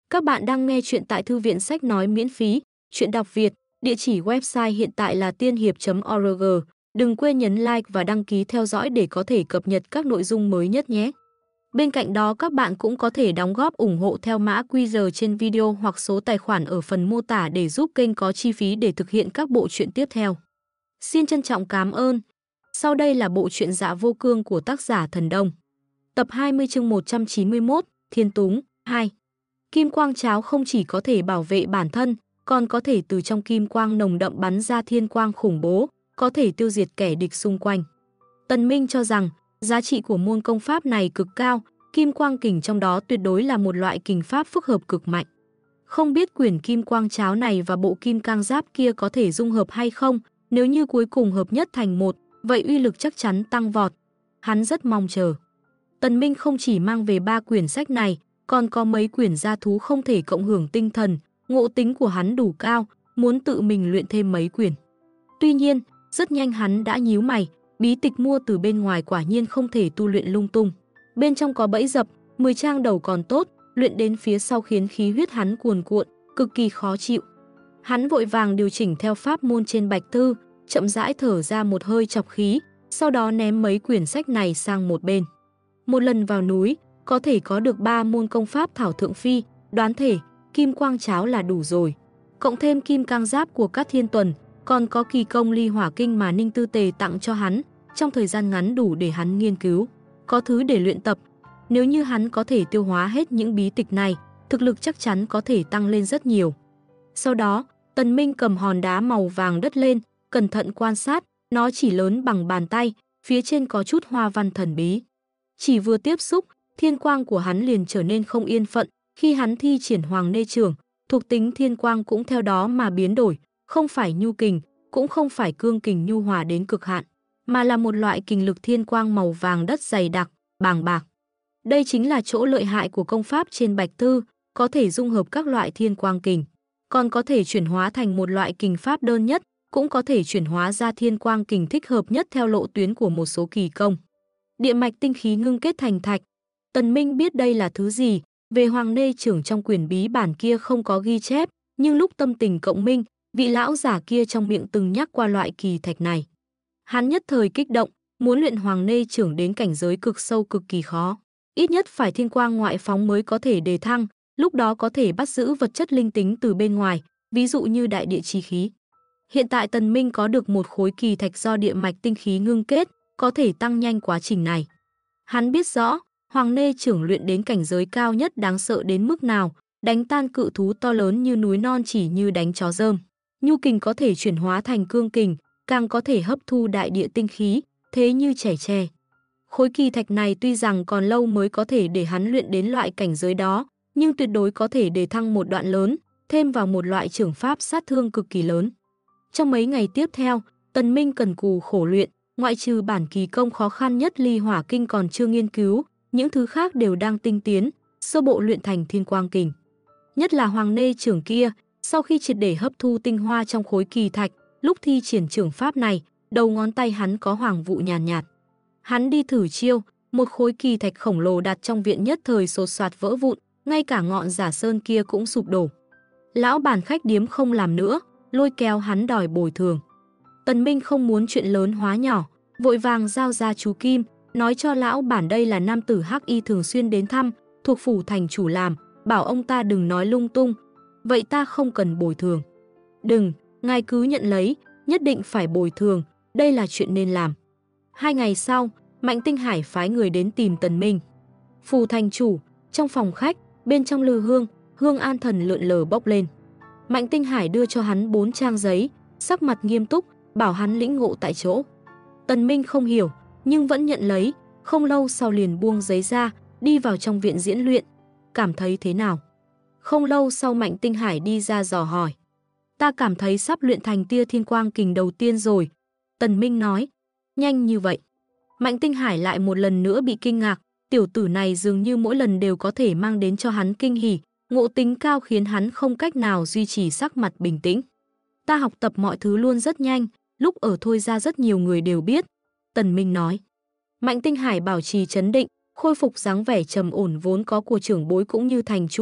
Các bạn đang nghe chuyện tại thư viện sách nói miễn phí, chuyện đọc Việt, địa chỉ website hiện tại là tiên hiệp.org. Đừng quên nhấn like và đăng ký theo dõi để có thể cập nhật các nội dung mới nhất nhé. Bên cạnh đó các bạn cũng có thể đóng góp ủng hộ theo mã QR trên video hoặc số tài khoản ở phần mô tả để giúp kênh có chi phí để thực hiện các bộ truyện tiếp theo. Xin trân trọng cảm ơn. Sau đây là bộ truyện Dạ Vô Cương của tác giả Thần Đông. Tập 20 chương 191, Thiên Túng 2. Kim quang cháo không chỉ có thể bảo vệ bản thân, còn có thể từ trong kim quang nồng đậm bắn ra thiên quang khủng bố, có thể tiêu diệt kẻ địch xung quanh. Tần Minh cho rằng, giá trị của môn công pháp này cực cao, kim quang kình trong đó tuyệt đối là một loại kình pháp phức hợp cực mạnh. Không biết quyển kim quang cháo này và bộ kim cang giáp kia có thể dung hợp hay không, nếu như cuối cùng hợp nhất thành một, vậy uy lực chắc chắn tăng vọt. Hắn rất mong chờ. Tần Minh không chỉ mang về 3 quyển sách này, còn có mấy quyển gia thú không thể cộng hưởng tinh thần, ngộ tính của hắn đủ cao, muốn tự mình luyện thêm mấy quyển. Tuy nhiên, rất nhanh hắn đã nhíu mày, bí tịch mua từ bên ngoài quả nhiên không thể tu luyện lung tung. Bên trong có bẫy dập, 10 trang đầu còn tốt, luyện đến phía sau khiến khí huyết hắn cuồn cuộn, cực kỳ khó chịu. Hắn vội vàng điều chỉnh theo pháp môn trên bạch thư, chậm rãi thở ra một hơi chọc khí, sau đó ném mấy quyển sách này sang một bên. Một lần vào núi, có thể có được 3 môn công pháp thảo thượng phi, đoán thể, kim quang cháo là đủ rồi. Cộng thêm kim cang giáp của các thiên tuần, còn có kỳ công ly hỏa kinh mà Ninh Tư Tề tặng cho hắn, trong thời gian ngắn đủ để hắn nghiên cứu. Có thứ để luyện tập. Nếu như hắn có thể tiêu hóa hết những bí tịch này, thực lực chắc chắn có thể tăng lên rất nhiều. Sau đó, Tần Minh cầm hòn đá màu vàng đất lên, cẩn thận quan sát, nó chỉ lớn bằng bàn tay, phía trên có chút hoa văn thần bí. Chỉ vừa tiếp xúc, thiên quang của hắn liền trở nên không yên phận, khi hắn thi triển Hoàng Nê Trưởng, thuộc tính thiên quang cũng theo đó mà biến đổi, không phải nhu kình, cũng không phải cương kình nhu hòa đến cực hạn, mà là một loại kình lực thiên quang màu vàng đất dày đặc, bàng bạc. Đây chính là chỗ lợi hại của công pháp trên bạch thư, có thể dung hợp các loại thiên quang kình, còn có thể chuyển hóa thành một loại kình pháp đơn nhất, cũng có thể chuyển hóa ra thiên quang kình thích hợp nhất theo lộ tuyến của một số kỳ công. Địa mạch tinh khí ngưng kết thành thạch. Tần Minh biết đây là thứ gì, về Hoàng Nê Trưởng trong quyển bí bản kia không có ghi chép, nhưng lúc tâm tình cộng minh, vị lão giả kia trong miệng từng nhắc qua loại kỳ thạch này. Hắn nhất thời kích động, muốn luyện Hoàng Nê Trưởng đến cảnh giới cực sâu cực kỳ khó. Ít nhất phải thiên quang ngoại phóng mới có thể đề thăng, lúc đó có thể bắt giữ vật chất linh tính từ bên ngoài, ví dụ như đại địa chi khí. Hiện tại Tần Minh có được một khối kỳ thạch do địa mạch tinh khí ngưng kết, có thể tăng nhanh quá trình này. Hắn biết rõ, Hoàng Nê Trưởng luyện đến cảnh giới cao nhất đáng sợ đến mức nào, đánh tan cự thú to lớn như núi non chỉ như đánh chó dơm. Nhu kình có thể chuyển hóa thành cương kình, càng có thể hấp thu đại địa tinh khí, thế như chảy tre. Khối kỳ thạch này tuy rằng còn lâu mới có thể để hắn luyện đến loại cảnh giới đó, nhưng tuyệt đối có thể đề thăng một đoạn lớn, thêm vào một loại trưởng pháp sát thương cực kỳ lớn. Trong mấy ngày tiếp theo, Tần Minh cần cù khổ luyện, ngoại trừ bản kỳ công khó khăn nhất ly hỏa kinh còn chưa nghiên cứu, những thứ khác đều đang tinh tiến, sơ bộ luyện thành thiên quang kình. Nhất là Hoàng Nê Trưởng kia, sau khi triệt để hấp thu tinh hoa trong khối kỳ thạch, lúc thi triển trưởng pháp này, đầu ngón tay hắn có hoàng vụ nhàn nhạt. Hắn đi thử chiêu, một khối kỳ thạch khổng lồ đặt trong viện nhất thời xột xoạt vỡ vụn, ngay cả ngọn giả sơn kia cũng sụp đổ. Lão bản khách điếm không làm nữa, lôi kéo hắn đòi bồi thường. Tần Minh không muốn chuyện lớn hóa nhỏ, vội vàng giao ra chú Kim, nói cho lão bản đây là nam tử Hắc Y thường xuyên đến thăm, thuộc phủ thành chủ làm, bảo ông ta đừng nói lung tung. Vậy ta không cần bồi thường. Đừng, ngài cứ nhận lấy, nhất định phải bồi thường, đây là chuyện nên làm. 2 ngày sau, Mạnh Tinh Hải phái người đến tìm Tần Minh. Phủ thành chủ, trong phòng khách, bên trong lư hương, hương an thần lượn lờ bốc lên. Mạnh Tinh Hải đưa cho hắn 4 trang giấy, sắc mặt nghiêm túc, bảo hắn lĩnh ngộ tại chỗ. Tần Minh không hiểu, nhưng vẫn nhận lấy, không lâu sau liền buông giấy ra, đi vào trong viện diễn luyện. Cảm thấy thế nào? Không lâu sau Mạnh Tinh Hải đi ra dò hỏi. Ta cảm thấy sắp luyện thành tia thiên quang kình đầu tiên rồi. Tần Minh nói. Nhanh như vậy. Mạnh Tinh Hải lại một lần nữa bị kinh ngạc, tiểu tử này dường như mỗi lần đều có thể mang đến cho hắn kinh hỉ, ngộ tính cao khiến hắn không cách nào duy trì sắc mặt bình tĩnh. Ta học tập mọi thứ luôn rất nhanh, lúc ở Thôi Gia rất nhiều người đều biết. Tần Minh nói. Mạnh Tinh Hải bảo trì trấn định, khôi phục dáng vẻ trầm ổn vốn có của trưởng bối cũng như thành chủ,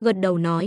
gật đầu nói,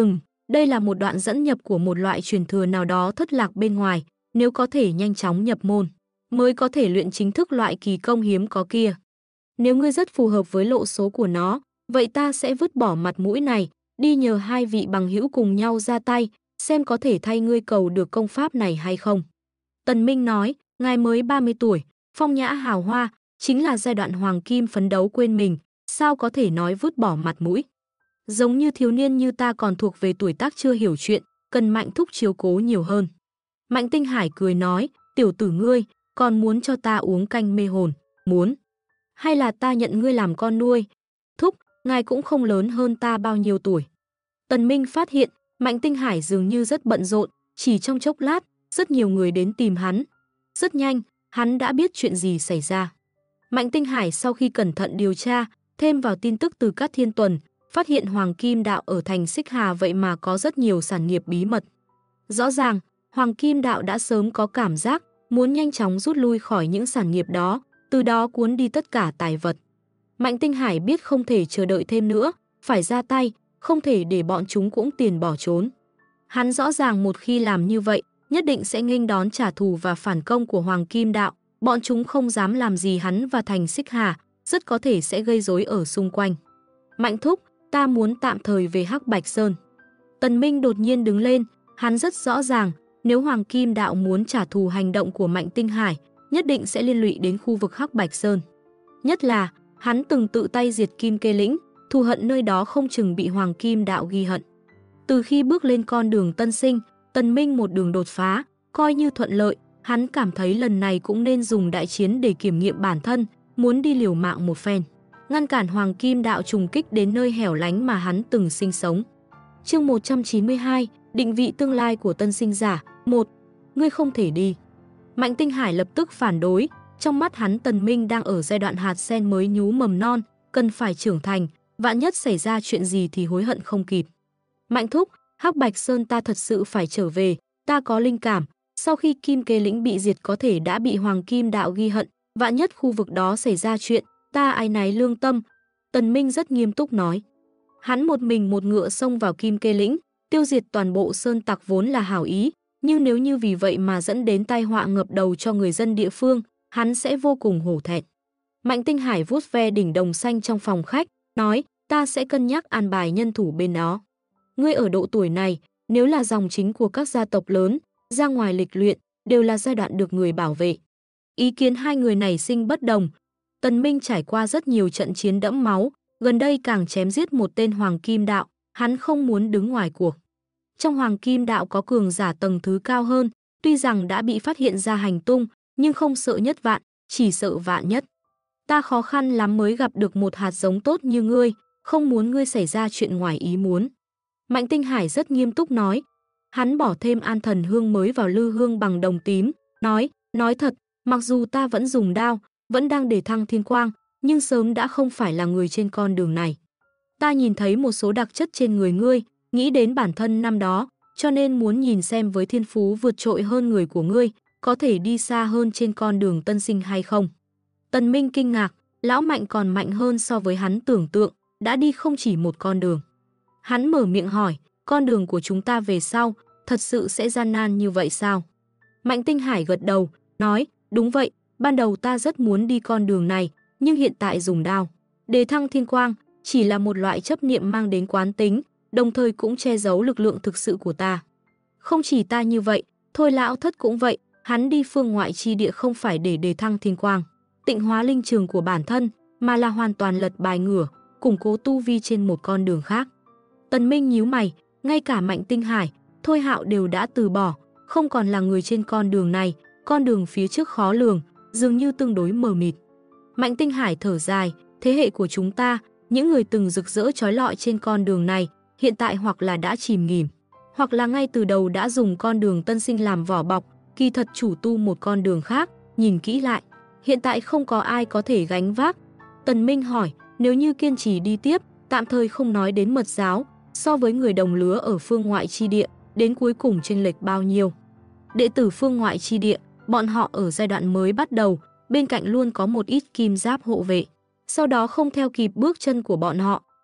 đây là một đoạn dẫn nhập của một loại truyền thừa nào đó thất lạc bên ngoài, nếu có thể nhanh chóng nhập môn, mới có thể luyện chính thức loại kỳ công hiếm có kia. Nếu ngươi rất phù hợp với lộ số của nó, vậy ta sẽ vứt bỏ mặt mũi này, đi nhờ hai vị bằng hữu cùng nhau ra tay, xem có thể thay ngươi cầu được công pháp này hay không. Tần Minh nói, ngài mới 30 tuổi, phong nhã hào hoa, chính là giai đoạn hoàng kim phấn đấu quên mình, sao có thể nói vứt bỏ mặt mũi. Giống như thiếu niên như ta còn thuộc về tuổi tác chưa hiểu chuyện, cần Mạnh thúc chiếu cố nhiều hơn. Mạnh Tinh Hải cười nói, tiểu tử ngươi, còn muốn cho ta uống canh mê hồn, muốn. Hay là ta nhận ngươi làm con nuôi? Thúc, ngài cũng không lớn hơn ta bao nhiêu tuổi. Tần Minh phát hiện, Mạnh Tinh Hải dường như rất bận rộn, chỉ trong chốc lát, rất nhiều người đến tìm hắn. Rất nhanh, hắn đã biết chuyện gì xảy ra. Mạnh Tinh Hải sau khi cẩn thận điều tra, thêm vào tin tức từ các thiên tuần, phát hiện Hoàng Kim Đạo ở thành Xích Hà vậy mà có rất nhiều sản nghiệp bí mật. Rõ ràng, Hoàng Kim Đạo đã sớm có cảm giác muốn nhanh chóng rút lui khỏi những sản nghiệp đó, từ đó cuốn đi tất cả tài vật. Mạnh Tinh Hải biết không thể chờ đợi thêm nữa, phải ra tay, không thể để bọn chúng cũng tiền bỏ trốn. Hắn rõ ràng một khi làm như vậy, nhất định sẽ nghênh đón trả thù và phản công của Hoàng Kim Đạo, bọn chúng không dám làm gì hắn và thành Xích Hà, rất có thể sẽ gây rối ở xung quanh. Mạnh thúc, ta muốn tạm thời về Hắc Bạch Sơn. Tần Minh đột nhiên đứng lên, hắn rất rõ ràng, nếu Hoàng Kim Đạo muốn trả thù hành động của Mạnh Tinh Hải, nhất định sẽ liên lụy đến khu vực Hắc Bạch Sơn. Nhất là, hắn từng tự tay diệt Kim Kê Lĩnh, thù hận nơi đó không chừng bị Hoàng Kim Đạo ghi hận. Từ khi bước lên con đường tân sinh, Tần Minh một đường đột phá, coi như thuận lợi, hắn cảm thấy lần này cũng nên dùng đại chiến để kiểm nghiệm bản thân, muốn đi liều mạng một phen, ngăn cản Hoàng Kim Đạo trùng kích đến nơi hẻo lánh mà hắn từng sinh sống. Chương 192, định vị tương lai của tân sinh giả, 1. Ngươi không thể đi. Mạnh Tinh Hải lập tức phản đối, trong mắt hắn Tần Minh đang ở giai đoạn hạt sen mới nhú mầm non, cần phải trưởng thành, vạn nhất xảy ra chuyện gì thì hối hận không kịp. Mạnh thúc, Hắc Bạch Sơn ta thật sự phải trở về, ta có linh cảm, sau khi Kim Kê Lĩnh bị diệt có thể đã bị Hoàng Kim Đạo ghi hận, vạn nhất khu vực đó xảy ra chuyện, ta áy náy lương tâm. Tần Minh rất nghiêm túc nói. Hắn một mình một ngựa xông vào Kim Kê Lĩnh, tiêu diệt toàn bộ sơn tặc vốn là hảo ý, nhưng nếu như vì vậy mà dẫn đến tai họa ngập đầu cho người dân địa phương, hắn sẽ vô cùng hổ thẹn. Mạnh Tinh Hải vuốt ve đỉnh đồng xanh trong phòng khách, nói, ta sẽ cân nhắc an bài nhân thủ bên đó. Ngươi ở độ tuổi này, nếu là dòng chính của các gia tộc lớn, ra ngoài lịch luyện, đều là giai đoạn được người bảo vệ. Ý kiến hai người này sinh bất đồng. Tần Minh trải qua rất nhiều trận chiến đẫm máu, gần đây càng chém giết một tên Hoàng Kim Đạo, hắn không muốn đứng ngoài cuộc. Trong Hoàng Kim Đạo có cường giả tầng thứ cao hơn, tuy rằng đã bị phát hiện ra hành tung, nhưng không sợ nhất vạn, chỉ sợ vạn nhất. Ta khó khăn lắm mới gặp được một hạt giống tốt như ngươi, không muốn ngươi xảy ra chuyện ngoài ý muốn. Mạnh Tinh Hải rất nghiêm túc nói. Hắn bỏ thêm an thần hương mới vào lư hương bằng đồng tím, nói thật, mặc dù ta vẫn dùng đao, vẫn đang để thăng thiên quang, nhưng sớm đã không phải là người trên con đường này. Ta nhìn thấy một số đặc chất trên người ngươi, nghĩ đến bản thân năm đó, cho nên muốn nhìn xem với thiên phú vượt trội hơn người của ngươi, có thể đi xa hơn trên con đường tân sinh hay không. Tần Minh kinh ngạc, lão Mạnh còn mạnh hơn so với hắn tưởng tượng, đã đi không chỉ một con đường. Hắn mở miệng hỏi, con đường của chúng ta về sau, thật sự sẽ gian nan như vậy sao? Mạnh Tinh Hải gật đầu, nói, đúng vậy, ban đầu ta rất muốn đi con đường này, nhưng hiện tại dùng đao. Đề thăng thiên quang, chỉ là một loại chấp niệm mang đến quán tính, đồng thời cũng che giấu lực lượng thực sự của ta. Không chỉ ta như vậy, Thôi lão thất cũng vậy, hắn đi phương ngoại chi địa không phải để đề thăng thiên quang, tịnh hóa linh trường của bản thân, mà là hoàn toàn lật bài ngửa, củng cố tu vi trên một con đường khác. Tần Minh nhíu mày, ngay cả Mạnh Tinh Hải, Thôi Hạo đều đã từ bỏ, không còn là người trên con đường này, con đường phía trước khó lường, dường như tương đối mờ mịt. Mạnh Tinh Hải thở dài, thế hệ của chúng ta, những người từng rực rỡ chói lọi trên con đường này, hiện tại hoặc là đã chìm nghỉm, hoặc là ngay từ đầu đã dùng con đường tân sinh làm vỏ bọc, kỳ thật chủ tu một con đường khác, nhìn kỹ lại, hiện tại không có ai có thể gánh vác. Tần Minh hỏi, nếu như kiên trì đi tiếp, tạm thời không nói đến mật giáo, so với người đồng lứa ở phương ngoại chi địa, đến cuối cùng chênh lệch bao nhiêu? Đệ tử phương ngoại chi địa, bọn họ ở giai đoạn mới bắt đầu, bên cạnh luôn có một ít kim giáp hộ vệ. Sau đó không theo kịp bước chân của bọn họ,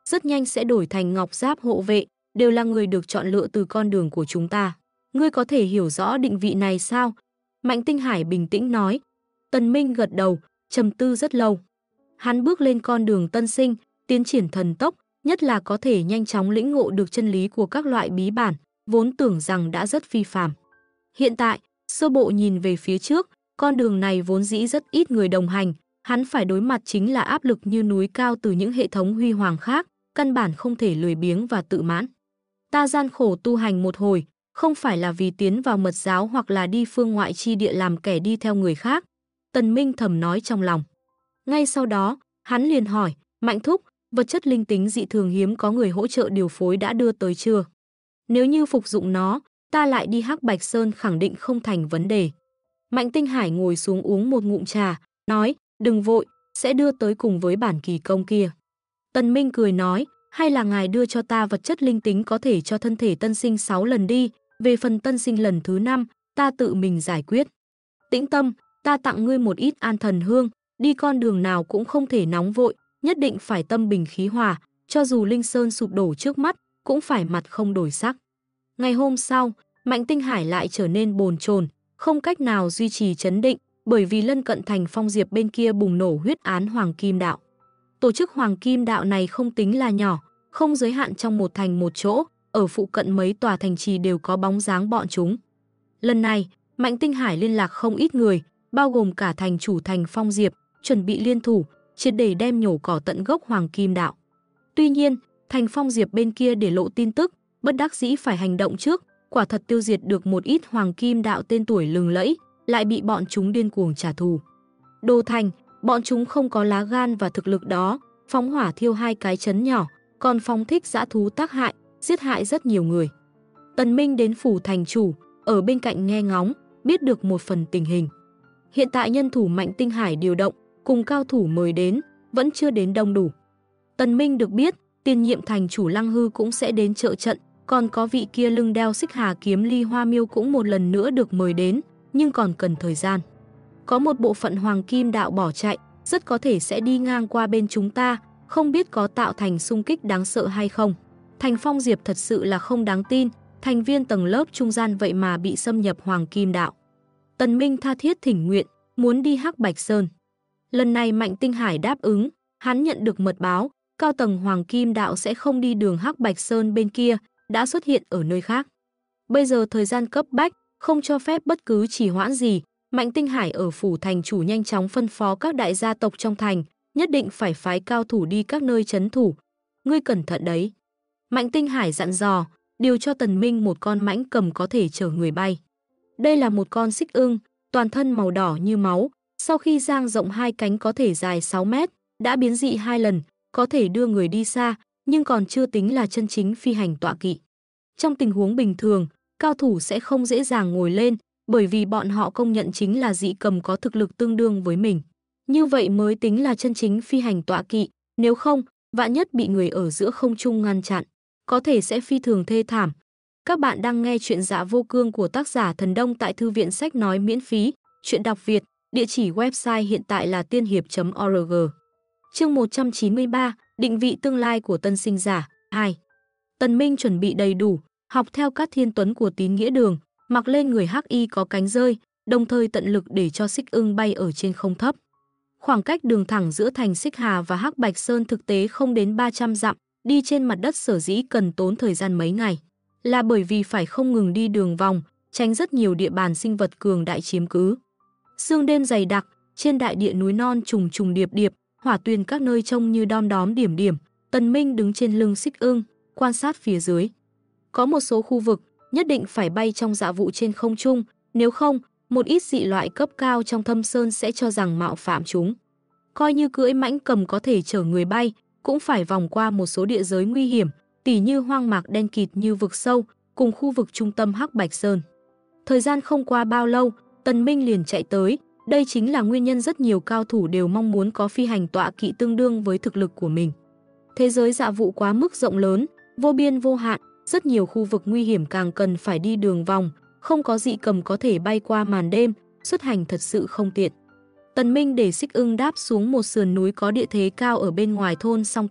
rất nhanh sẽ đổi thành Ngọc Giáp hộ vệ, đều là người được chọn lựa từ con đường của chúng ta. Ngươi có thể hiểu rõ định vị này sao? Mạnh Tinh Hải bình tĩnh nói. Tần Minh gật đầu, trầm tư rất lâu. Hắn bước lên con đường tân sinh, tiến triển thần tốc, nhất là có thể nhanh chóng lĩnh ngộ được chân lý của các loại bí bản, vốn tưởng rằng đã rất phi phàm. Hiện tại, sơ bộ nhìn về phía trước, con đường này vốn dĩ rất ít người đồng hành, hắn phải đối mặt chính là áp lực như núi cao từ những hệ thống huy hoàng khác, căn bản không thể lười biếng và tự mãn. Ta gian khổ tu hành một hồi, không phải là vì tiến vào mật giáo hoặc là đi phương ngoại chi địa làm kẻ đi theo người khác. Tần Minh thầm nói trong lòng. Ngay sau đó, hắn liền hỏi, Mạnh thúc, vật chất linh tính dị thường hiếm có người hỗ trợ điều phối đã đưa tới chưa? Nếu như phục dụng nó, ta lại đi Hắc Bạch Sơn khẳng định không thành vấn đề. Mạnh Tinh Hải ngồi xuống uống một ngụm trà, nói, đừng vội, sẽ đưa tới cùng với bản kỳ công kia. Tần Minh cười nói, hay là ngài đưa cho ta vật chất linh tính có thể cho thân thể tân sinh 6 lần đi, về phần tân sinh lần thứ 5, ta tự mình giải quyết. Tĩnh tâm, ta tặng ngươi một ít an thần hương, đi con đường nào cũng không thể nóng vội, nhất định phải tâm bình khí hòa, cho dù Linh Sơn sụp đổ trước mắt, cũng phải mặt không đổi sắc. Ngày hôm sau, Mạnh Tinh Hải lại trở nên bồn chồn, không cách nào duy trì trấn định, bởi vì lân cận thành Phong Diệp bên kia bùng nổ huyết án Hoàng Kim Đạo. Tổ chức Hoàng Kim Đạo này không tính là nhỏ, không giới hạn trong một thành một chỗ, ở phụ cận mấy tòa thành trì đều có bóng dáng bọn chúng. Lần này, Mạnh Tinh Hải liên lạc không ít người, bao gồm cả thành chủ thành Phong Diệp, chuẩn bị liên thủ, triệt để đem nhổ cỏ tận gốc Hoàng Kim Đạo. Tuy nhiên, thành Phong Diệp bên kia để lộ tin tức, bất đắc dĩ phải hành động trước, quả thật tiêu diệt được một ít Hoàng Kim Đạo tên tuổi lừng lẫy, lại bị bọn chúng điên cuồng trả thù. Đô Thành, bọn chúng không có lá gan và thực lực đó, phóng hỏa thiêu 2 cái trấn nhỏ, còn phóng thích dã thú tác hại, giết hại rất nhiều người. Tần Minh đến phủ thành chủ, ở bên cạnh nghe ngóng, biết được một phần tình hình. Hiện tại nhân thủ Mạnh Tinh Hải điều động, cùng cao thủ mời đến, vẫn chưa đến đông đủ. Tần Minh được biết, tiền nhiệm thành chủ Lăng Hư cũng sẽ đến trợ trận, còn có vị kia lưng đeo xích hà kiếm Ly Hoa Miêu cũng một lần nữa được mời đến, nhưng còn cần thời gian. Có một bộ phận Hoàng Kim Đạo bỏ chạy, rất có thể sẽ đi ngang qua bên chúng ta, không biết có tạo thành xung kích đáng sợ hay không. Thành Phong Diệp thật sự là không đáng tin, thành viên tầng lớp trung gian vậy mà bị xâm nhập Hoàng Kim Đạo. Tần Minh tha thiết thỉnh nguyện, muốn đi Hắc Bạch Sơn. Lần này Mạnh Tinh Hải đáp ứng, hắn nhận được mật báo, cao tầng Hoàng Kim Đạo sẽ không đi đường Hắc Bạch Sơn bên kia, đã xuất hiện ở nơi khác. Bây giờ thời gian cấp bách, không cho phép bất cứ trì hoãn gì, Mạnh Tinh Hải ở phủ thành chủ nhanh chóng phân phó các đại gia tộc trong thành, nhất định phải phái cao thủ đi các nơi trấn thủ. Ngươi cẩn thận đấy. Mạnh Tinh Hải dặn dò, điều cho Tần Minh một con mãnh cầm có thể chở người bay. Đây là một con xích ưng, toàn thân màu đỏ như máu, sau khi dang rộng 2 cánh có thể dài 6 mét, đã biến dị 2 lần, có thể đưa người đi xa, nhưng còn chưa tính là chân chính phi hành tọa kỵ. Trong tình huống bình thường, cao thủ sẽ không dễ dàng ngồi lên, bởi vì bọn họ công nhận chính là dị cầm có thực lực tương đương với mình. Như vậy mới tính là chân chính phi hành tọa kỵ, nếu không, vạn nhất bị người ở giữa không trung ngăn chặn, có thể sẽ phi thường thê thảm. Các bạn đang nghe chuyện Dạ Vô Cương của tác giả Thần Đông tại thư viện sách nói miễn phí, chuyện đọc Việt, địa chỉ website hiện tại là tiên hiệp.org. Chương 193, định vị tương lai của tân sinh giả 2. Tần Minh chuẩn bị đầy đủ, học theo các thiên tuấn của Tín Nghĩa Đường, mặc lên người hắc y có cánh rơi, đồng thời tận lực để cho xích ưng bay ở trên không thấp. Khoảng cách đường thẳng giữa thành Xích Hà và Hắc Bạch Sơn thực tế không đến 300 dặm, đi trên mặt đất sở dĩ cần tốn thời gian mấy ngày, là bởi vì phải không ngừng đi đường vòng, tránh rất nhiều địa bàn sinh vật cường đại chiếm cứ. Sương đêm dày đặc, trên đại địa núi non trùng trùng điệp điệp, hỏa tuyền các nơi trông như đom đóm điểm điểm. Tần Minh đứng trên lưng xích ưng, quan sát phía dưới. Có một số khu vực nhất định phải bay trong dạ vụ trên không trung, nếu không, một ít dị loại cấp cao trong thâm sơn sẽ cho rằng mạo phạm chúng. Coi như cưỡi mãnh cầm có thể chở người bay, cũng phải vòng qua một số địa giới nguy hiểm, tỉ như hoang mạc đen kịt như vực sâu, cùng khu vực trung tâm Hắc Bạch Sơn. Thời gian không qua bao lâu, Tần Minh liền chạy tới, đây chính là nguyên nhân rất nhiều cao thủ đều mong muốn có phi hành tọa kỵ tương đương với thực lực của mình. Thế giới dạ vụ quá mức rộng lớn, vô biên vô hạn, rất nhiều khu vực nguy hiểm càng cần phải đi đường vòng, không có dị cầm có thể bay qua màn đêm, xuất hành thật sự không tiện. Tần Minh để xích ưng đáp xuống một sườn núi có địa thế cao ở bên ngoài thôn Song Thụ,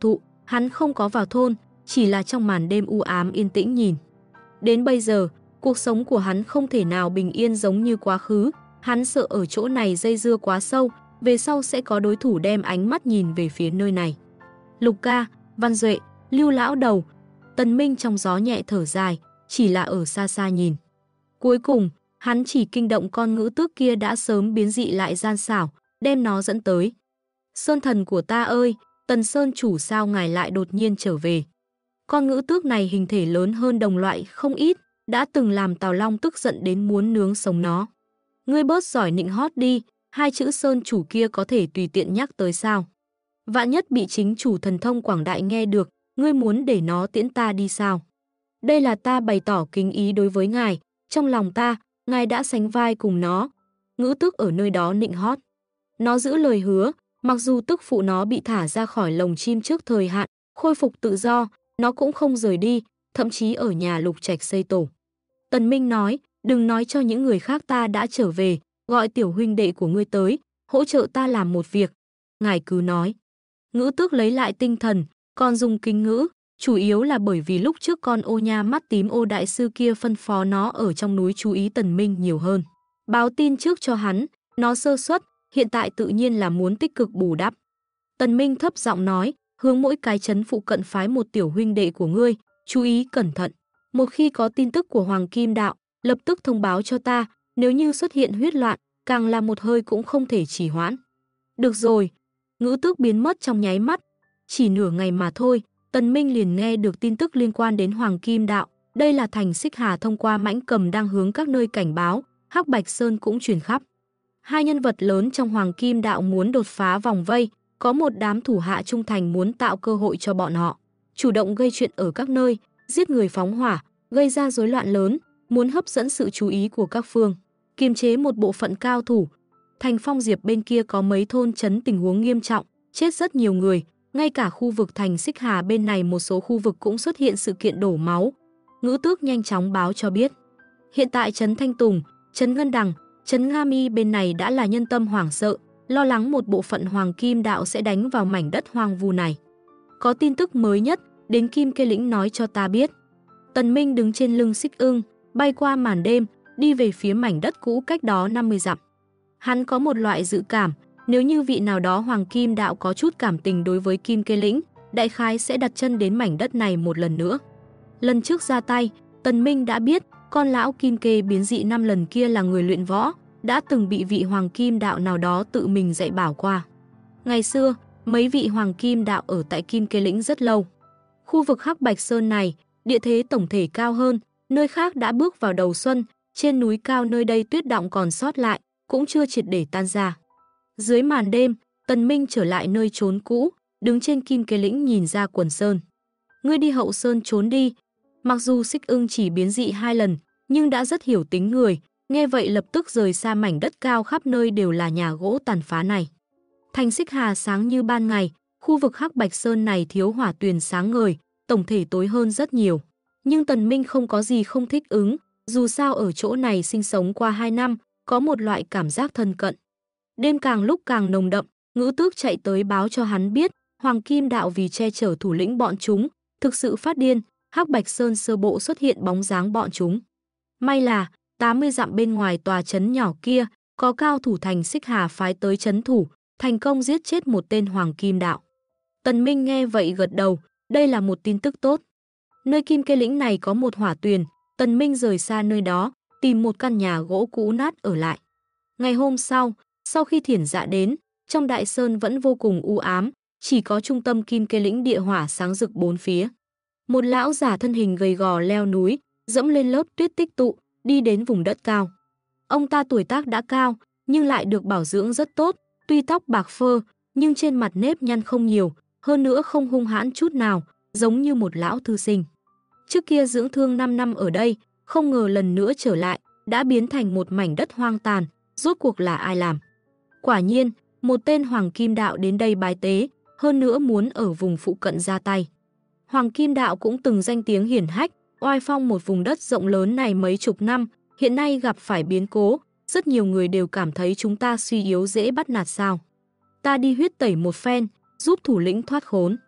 Hắn không có vào thôn, chỉ là trong màn đêm u ám yên tĩnh nhìn. Đến bây giờ, cuộc sống của hắn không thể nào bình yên giống như quá khứ. Hắn sợ ở chỗ này dây dưa quá sâu, về sau sẽ có đối thủ đem ánh mắt nhìn về phía nơi này. Lục ca, Văn Duệ, Lưu lão đầu. Tần Minh trong gió nhẹ thở dài, chỉ là ở xa xa nhìn. Cuối cùng, hắn chỉ kinh động con ngữ tước kia đã sớm biến dị lại gian xảo, đem nó dẫn tới. Sơn thần của ta ơi, Tần Sơn chủ sao ngài lại đột nhiên trở về? Con ngữ tước này hình thể lớn hơn đồng loại không ít, đã từng làm Tào Long tức giận đến muốn nướng sống nó. Ngươi bớt giỏi nịnh hót đi, hai chữ Sơn chủ kia có thể tùy tiện nhắc tới sao? Vạn nhất bị chính chủ thần thông quảng đại nghe được, ngươi muốn để nó tiễn ta đi sao? Đây là ta bày tỏ kính ý đối với ngài, trong lòng ta, ngài đã sánh vai cùng nó. Ngữ tước ở nơi đó nịnh hót. Nó giữ lời hứa, mặc dù tức phụ nó bị thả ra khỏi lồng chim trước thời hạn, khôi phục tự do, nó cũng không rời đi, thậm chí ở nhà Lục Trạch xây tổ. Tần Minh nói, đừng nói cho những người khác ta đã trở về, gọi tiểu huynh đệ của ngươi tới, hỗ trợ ta làm một việc. Ngài cứ nói. Ngữ tước lấy lại tinh thần, còn dùng kính ngữ, chủ yếu là bởi vì lúc trước con ô nha mắt tím ô đại sư kia phân phó nó ở trong núi chú ý Tần Minh nhiều hơn. Báo tin trước cho hắn, nó sơ suất, hiện tại tự nhiên là muốn tích cực bù đắp. Tần Minh thấp giọng nói, hướng mỗi cái trấn phụ cận phái một tiểu huynh đệ của ngươi, chú ý cẩn thận. Một khi có tin tức của Hoàng Kim Đạo, lập tức thông báo cho ta, nếu như xuất hiện huyết loạn, càng là một hơi cũng không thể trì hoãn. Được rồi, ngữ tước biến mất trong nháy mắt. Chỉ nửa ngày mà thôi, Tần Minh liền nghe được tin tức liên quan đến Hoàng Kim Đạo. Đây là thành Xích Hà thông qua mãnh cầm đang hướng các nơi cảnh báo, Hắc Bạch Sơn cũng truyền khắp. Hai nhân vật lớn trong Hoàng Kim Đạo muốn đột phá vòng vây, có một đám thủ hạ trung thành muốn tạo cơ hội cho bọn họ, chủ động gây chuyện ở các nơi, giết người phóng hỏa, gây ra rối loạn lớn, muốn hấp dẫn sự chú ý của các phương, kiềm chế một bộ phận cao thủ. Thành Phong Diệp bên kia có mấy thôn trấn tình huống nghiêm trọng, chết rất nhiều người, ngay cả khu vực thành Xích Hà bên này một số khu vực cũng xuất hiện sự kiện đổ máu. Ngữ tước nhanh chóng báo cho biết. Hiện tại trấn Thanh Tùng, trấn Ngân Đằng, trấn Nga Mi bên này đã là nhân tâm hoảng sợ, lo lắng một bộ phận Hoàng Kim Đạo sẽ đánh vào mảnh đất hoang vu này. Có tin tức mới nhất, đến Kim Kê Lĩnh nói cho ta biết. Tần Minh đứng trên lưng xích ưng, bay qua màn đêm, đi về phía mảnh đất cũ cách đó 50 dặm. Hắn có một loại dự cảm, nếu như vị nào đó Hoàng Kim Đạo có chút cảm tình đối với Kim Kê Lĩnh, đại khái sẽ đặt chân đến mảnh đất này một lần nữa. Lần trước ra tay, Tần Minh đã biết con lão Kim Kê biến dị 5 lần kia là người luyện võ, đã từng bị vị Hoàng Kim Đạo nào đó tự mình dạy bảo qua. Ngày xưa, mấy vị Hoàng Kim Đạo ở tại Kim Kê Lĩnh rất lâu. Khu vực Hắc Bạch Sơn này, địa thế tổng thể cao hơn, nơi khác đã bước vào đầu xuân, trên núi cao nơi đây tuyết đọng còn sót lại, cũng chưa triệt để tan ra. Dưới màn đêm, Tần Minh trở lại nơi trốn cũ, đứng trên Kim Kê Lĩnh nhìn ra quần sơn. Ngươi đi hậu sơn trốn đi. Mặc dù xích ưng chỉ biến dị 2 lần, nhưng đã rất hiểu tính người, nghe vậy lập tức rời xa mảnh đất cao khắp nơi đều là nhà gỗ tàn phá này. Thành Xích Hà sáng như ban ngày, khu vực Hắc Bạch Sơn này thiếu hỏa tuyền sáng ngời, tổng thể tối hơn rất nhiều. Nhưng Tần Minh không có gì không thích ứng, dù sao ở chỗ này sinh sống qua 2 năm, có một loại cảm giác thân cận. Đêm càng lúc càng nồng đậm, Ngữ Tước chạy tới báo cho hắn biết, Hoàng Kim Đạo vì che chở thủ lĩnh bọn chúng, thực sự phát điên, Hắc Bạch Sơn sơ bộ xuất hiện bóng dáng bọn chúng. May là 80 dặm bên ngoài tòa trấn nhỏ kia, có cao thủ thành Xích Hà phái tới trấn thủ, thành công giết chết một tên Hoàng Kim Đạo. Tần Minh nghe vậy gật đầu, đây là một tin tức tốt. Nơi Kim Kê Lĩnh này có một hỏa tuyền, Tần Minh rời xa nơi đó, tìm một căn nhà gỗ cũ nát ở lại. Ngày hôm sau khi Thiển Dạ đến, trong đại sơn vẫn vô cùng u ám, chỉ có trung tâm Kim Kê Lĩnh địa hỏa sáng rực bốn phía. Một lão giả thân hình gầy gò leo núi, dẫm lên lớp tuyết tích tụ, đi đến vùng đất cao. Ông ta tuổi tác đã cao, nhưng lại được bảo dưỡng rất tốt, tuy tóc bạc phơ, nhưng trên mặt nếp nhăn không nhiều, hơn nữa không hung hãn chút nào, giống như một lão thư sinh. Trước kia dưỡng thương 5 năm ở đây, không ngờ lần nữa trở lại, đã biến thành một mảnh đất hoang tàn, rốt cuộc là ai làm? Quả nhiên, một tên Hoàng Kim Đạo đến đây bái tế, hơn nữa muốn ở vùng phụ cận ra tay. Hoàng Kim Đạo cũng từng danh tiếng hiển hách, oai phong một vùng đất rộng lớn này mấy chục năm, hiện nay gặp phải biến cố, rất nhiều người đều cảm thấy chúng ta suy yếu dễ bắt nạt sao. Ta đi huyết tẩy một phen, giúp thủ lĩnh thoát khốn.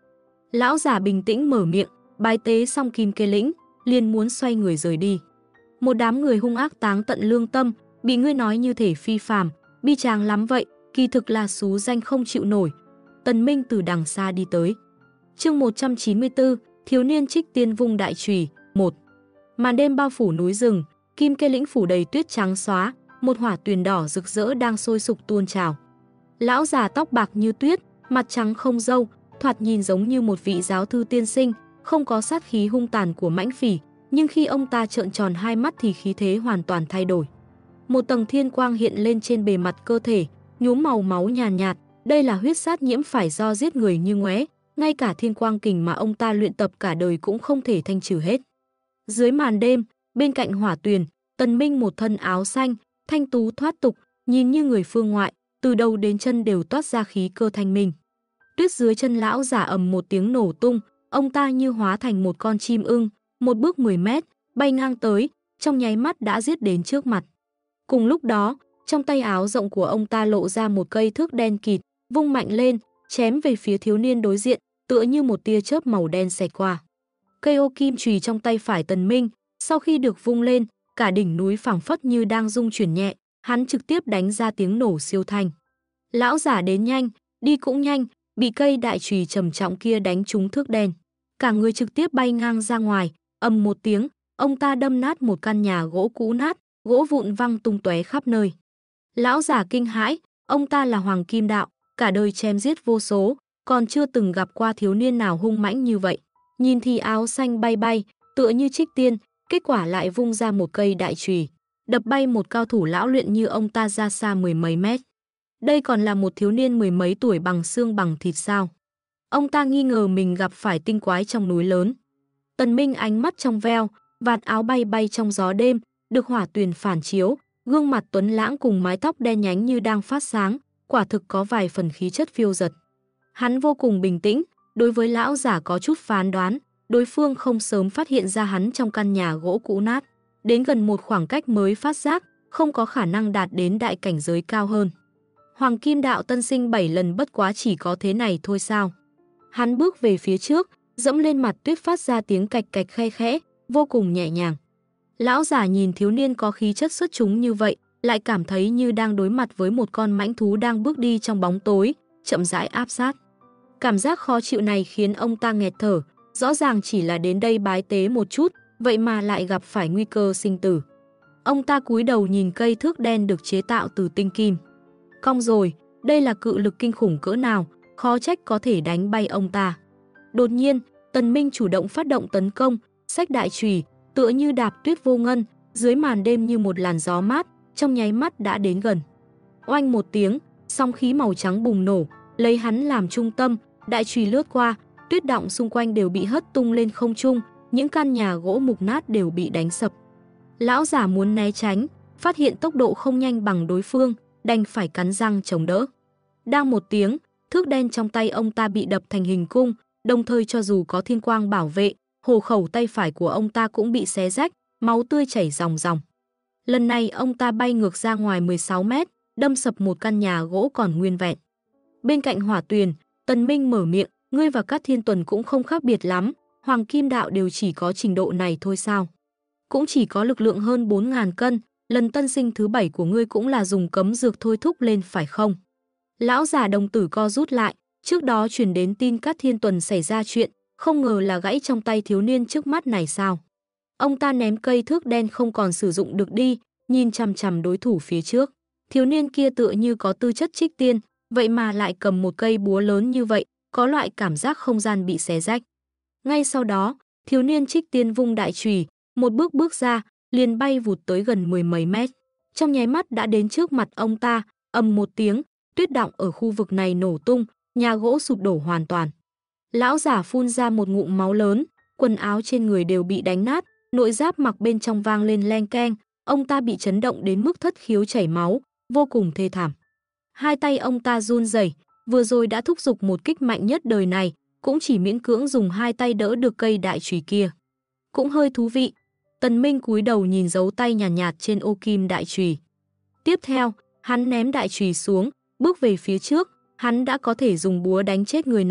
Lão giả bình tĩnh mở miệng, bái tế xong Kim Kê Lĩnh, liền muốn xoay người rời đi. Một đám người hung ác táng tận lương tâm, bị ngươi nói như thể phi phàm, bi tráng lắm vậy, kỳ thực là xú danh không chịu nổi. Tần Minh từ đằng xa đi tới. Chương 194, thiếu niên Trích Tiên vung đại chùy, 1. Màn đêm bao phủ núi rừng, Kim Kê Lĩnh phủ đầy tuyết trắng xóa, một hỏa tuyền đỏ rực rỡ đang sôi sục tuôn trào. Lão già tóc bạc như tuyết, mặt trắng không râu, thoạt nhìn giống như một vị giáo thư tiên sinh, không có sát khí hung tàn của mãnh phỉ, nhưng khi ông ta trợn tròn hai mắt thì khí thế hoàn toàn thay đổi. Một tầng thiên quang hiện lên trên bề mặt cơ thể, nhuốm màu máu nhàn nhạt, đây là huyết sát nhiễm phải do giết người như ngoé, ngay cả thiên quang kình mà ông ta luyện tập cả đời cũng không thể thanh trừ hết. Dưới màn đêm, bên cạnh hỏa tuyền, Tần Minh một thân áo xanh, thanh tú thoát tục, nhìn như người phương ngoại, từ đầu đến chân đều toát ra khí cơ thanh minh. Tuyết dưới chân lão giả ầm một tiếng nổ tung, ông ta như hóa thành một con chim ưng, một bước 10 mét, bay ngang tới, trong nháy mắt đã giết đến trước mặt. Cùng lúc đó, trong tay áo rộng của ông ta lộ ra một cây thước đen kịt, vung mạnh lên, chém về phía thiếu niên đối diện, tựa như một tia chớp màu đen xẹt qua. Cây ô kim chùy trong tay phải Tần Minh, sau khi được vung lên, cả đỉnh núi phảng phất như đang rung chuyển nhẹ, hắn trực tiếp đánh ra tiếng nổ siêu thanh. Lão giả đến nhanh, đi cũng nhanh, bị cây đại chùy trầm trọng kia đánh trúng thước đen. Cả người trực tiếp bay ngang ra ngoài, ầm một tiếng, ông ta đâm nát một căn nhà gỗ cũ nát, gỗ vụn văng tung tóe khắp nơi. Lão giả kinh hãi, ông ta là Hoàng Kim Đạo, cả đời chém giết vô số, còn chưa từng gặp qua thiếu niên nào hung mãnh như vậy. Nhìn thì áo xanh bay bay, tựa như trích tiên, kết quả lại vung ra một cây đại chùy, đập bay một cao thủ lão luyện như ông ta ra xa mười mấy mét. Đây còn là một thiếu niên mười mấy tuổi bằng xương bằng thịt sao? Ông ta nghi ngờ mình gặp phải tinh quái trong núi lớn. Tần Minh ánh mắt trong veo, vạt áo bay bay trong gió đêm, được hỏa tuyền phản chiếu, gương mặt tuấn lãng cùng mái tóc đen nhánh như đang phát sáng, quả thực có vài phần khí chất phiêu dật. Hắn vô cùng bình tĩnh, đối với lão giả có chút phán đoán, đối phương không sớm phát hiện ra hắn trong căn nhà gỗ cũ nát, đến gần một khoảng cách mới phát giác, không có khả năng đạt đến đại cảnh giới cao hơn. Hoàng Kim Đạo tân sinh 7 lần bất quá chỉ có thế này thôi sao? Hắn bước về phía trước, dẫm lên mặt tuyết phát ra tiếng cạch cạch khe khẽ, vô cùng nhẹ nhàng. Lão giả nhìn thiếu niên có khí chất xuất chúng như vậy, lại cảm thấy như đang đối mặt với một con mãnh thú đang bước đi trong bóng tối, chậm rãi áp sát. Cảm giác khó chịu này khiến ông ta nghẹt thở, rõ ràng chỉ là đến đây bái tế một chút, vậy mà lại gặp phải nguy cơ sinh tử. Ông ta cúi đầu nhìn cây thước đen được chế tạo từ tinh kim. Cong rồi, đây là cự lực kinh khủng cỡ nào, khó trách có thể đánh bay ông ta. Đột nhiên, Tần Minh chủ động phát động tấn công, xách đại chùy, tựa như đạp tuyết vô ngân, dưới màn đêm như một làn gió mát, trong nháy mắt đã đến gần. Oanh một tiếng, sóng khí màu trắng bùng nổ, lấy hắn làm trung tâm, đại chùy lướt qua, tuyết đọng xung quanh đều bị hất tung lên không trung, những căn nhà gỗ mục nát đều bị đánh sập. Lão giả muốn né tránh, phát hiện tốc độ không nhanh bằng đối phương, đành phải cắn răng chống đỡ. Đang một tiếng, thước đen trong tay ông ta bị đập thành hình cung, đồng thời cho dù có thiên quang bảo vệ, hổ khẩu tay phải của ông ta cũng bị xé rách, máu tươi chảy ròng ròng. Lần này ông ta bay ngược ra ngoài 16 mét, đâm sập một căn nhà gỗ còn nguyên vẹn. Bên cạnh hỏa tuyền, Tần Minh mở miệng, ngươi và Cát Thiên Tuần cũng không khác biệt lắm, Hoàng Kim Đạo đều chỉ có trình độ này thôi sao? Cũng chỉ có lực lượng hơn 4.000 cân, lần tân sinh thứ 7 của ngươi cũng là dùng cấm dược thôi thúc lên phải không? Lão già đồng tử co rút lại, trước đó truyền đến tin Cát Thiên Tuần xảy ra chuyện, không ngờ là gãy trong tay thiếu niên trước mắt này sao? Ông ta ném cây thước đen không còn sử dụng được đi, nhìn chằm chằm đối thủ phía trước. Thiếu niên kia tựa như có tư chất trích tiên, vậy mà lại cầm một cây búa lớn như vậy, có loại cảm giác không gian bị xé rách. Ngay sau đó, thiếu niên trích tiên vung đại chùy, một bước ra, liền bay vụt tới gần mười mấy mét. Trong nháy mắt đã đến trước mặt ông ta, ầm một tiếng, tuyết đọng ở khu vực này nổ tung, nhà gỗ sụp đổ hoàn toàn. Lão giả phun ra một ngụm máu lớn, quần áo trên người đều bị đánh nát, nội giáp mặc bên trong vang lên leng keng, ông ta bị chấn động đến mức thất khiếu chảy máu, vô cùng thê thảm. Hai tay ông ta run rẩy, vừa rồi đã thúc giục một kích mạnh nhất đời này, cũng chỉ miễn cưỡng dùng hai tay đỡ được cây đại chùy kia. Cũng hơi thú vị. Tần Minh cúi đầu nhìn dấu tay nhàn nhạt trên ô kim đại chùy. Tiếp theo, hắn ném đại chùy xuống, bước về phía trước, hắn đã có thể dùng búa đánh chết người này,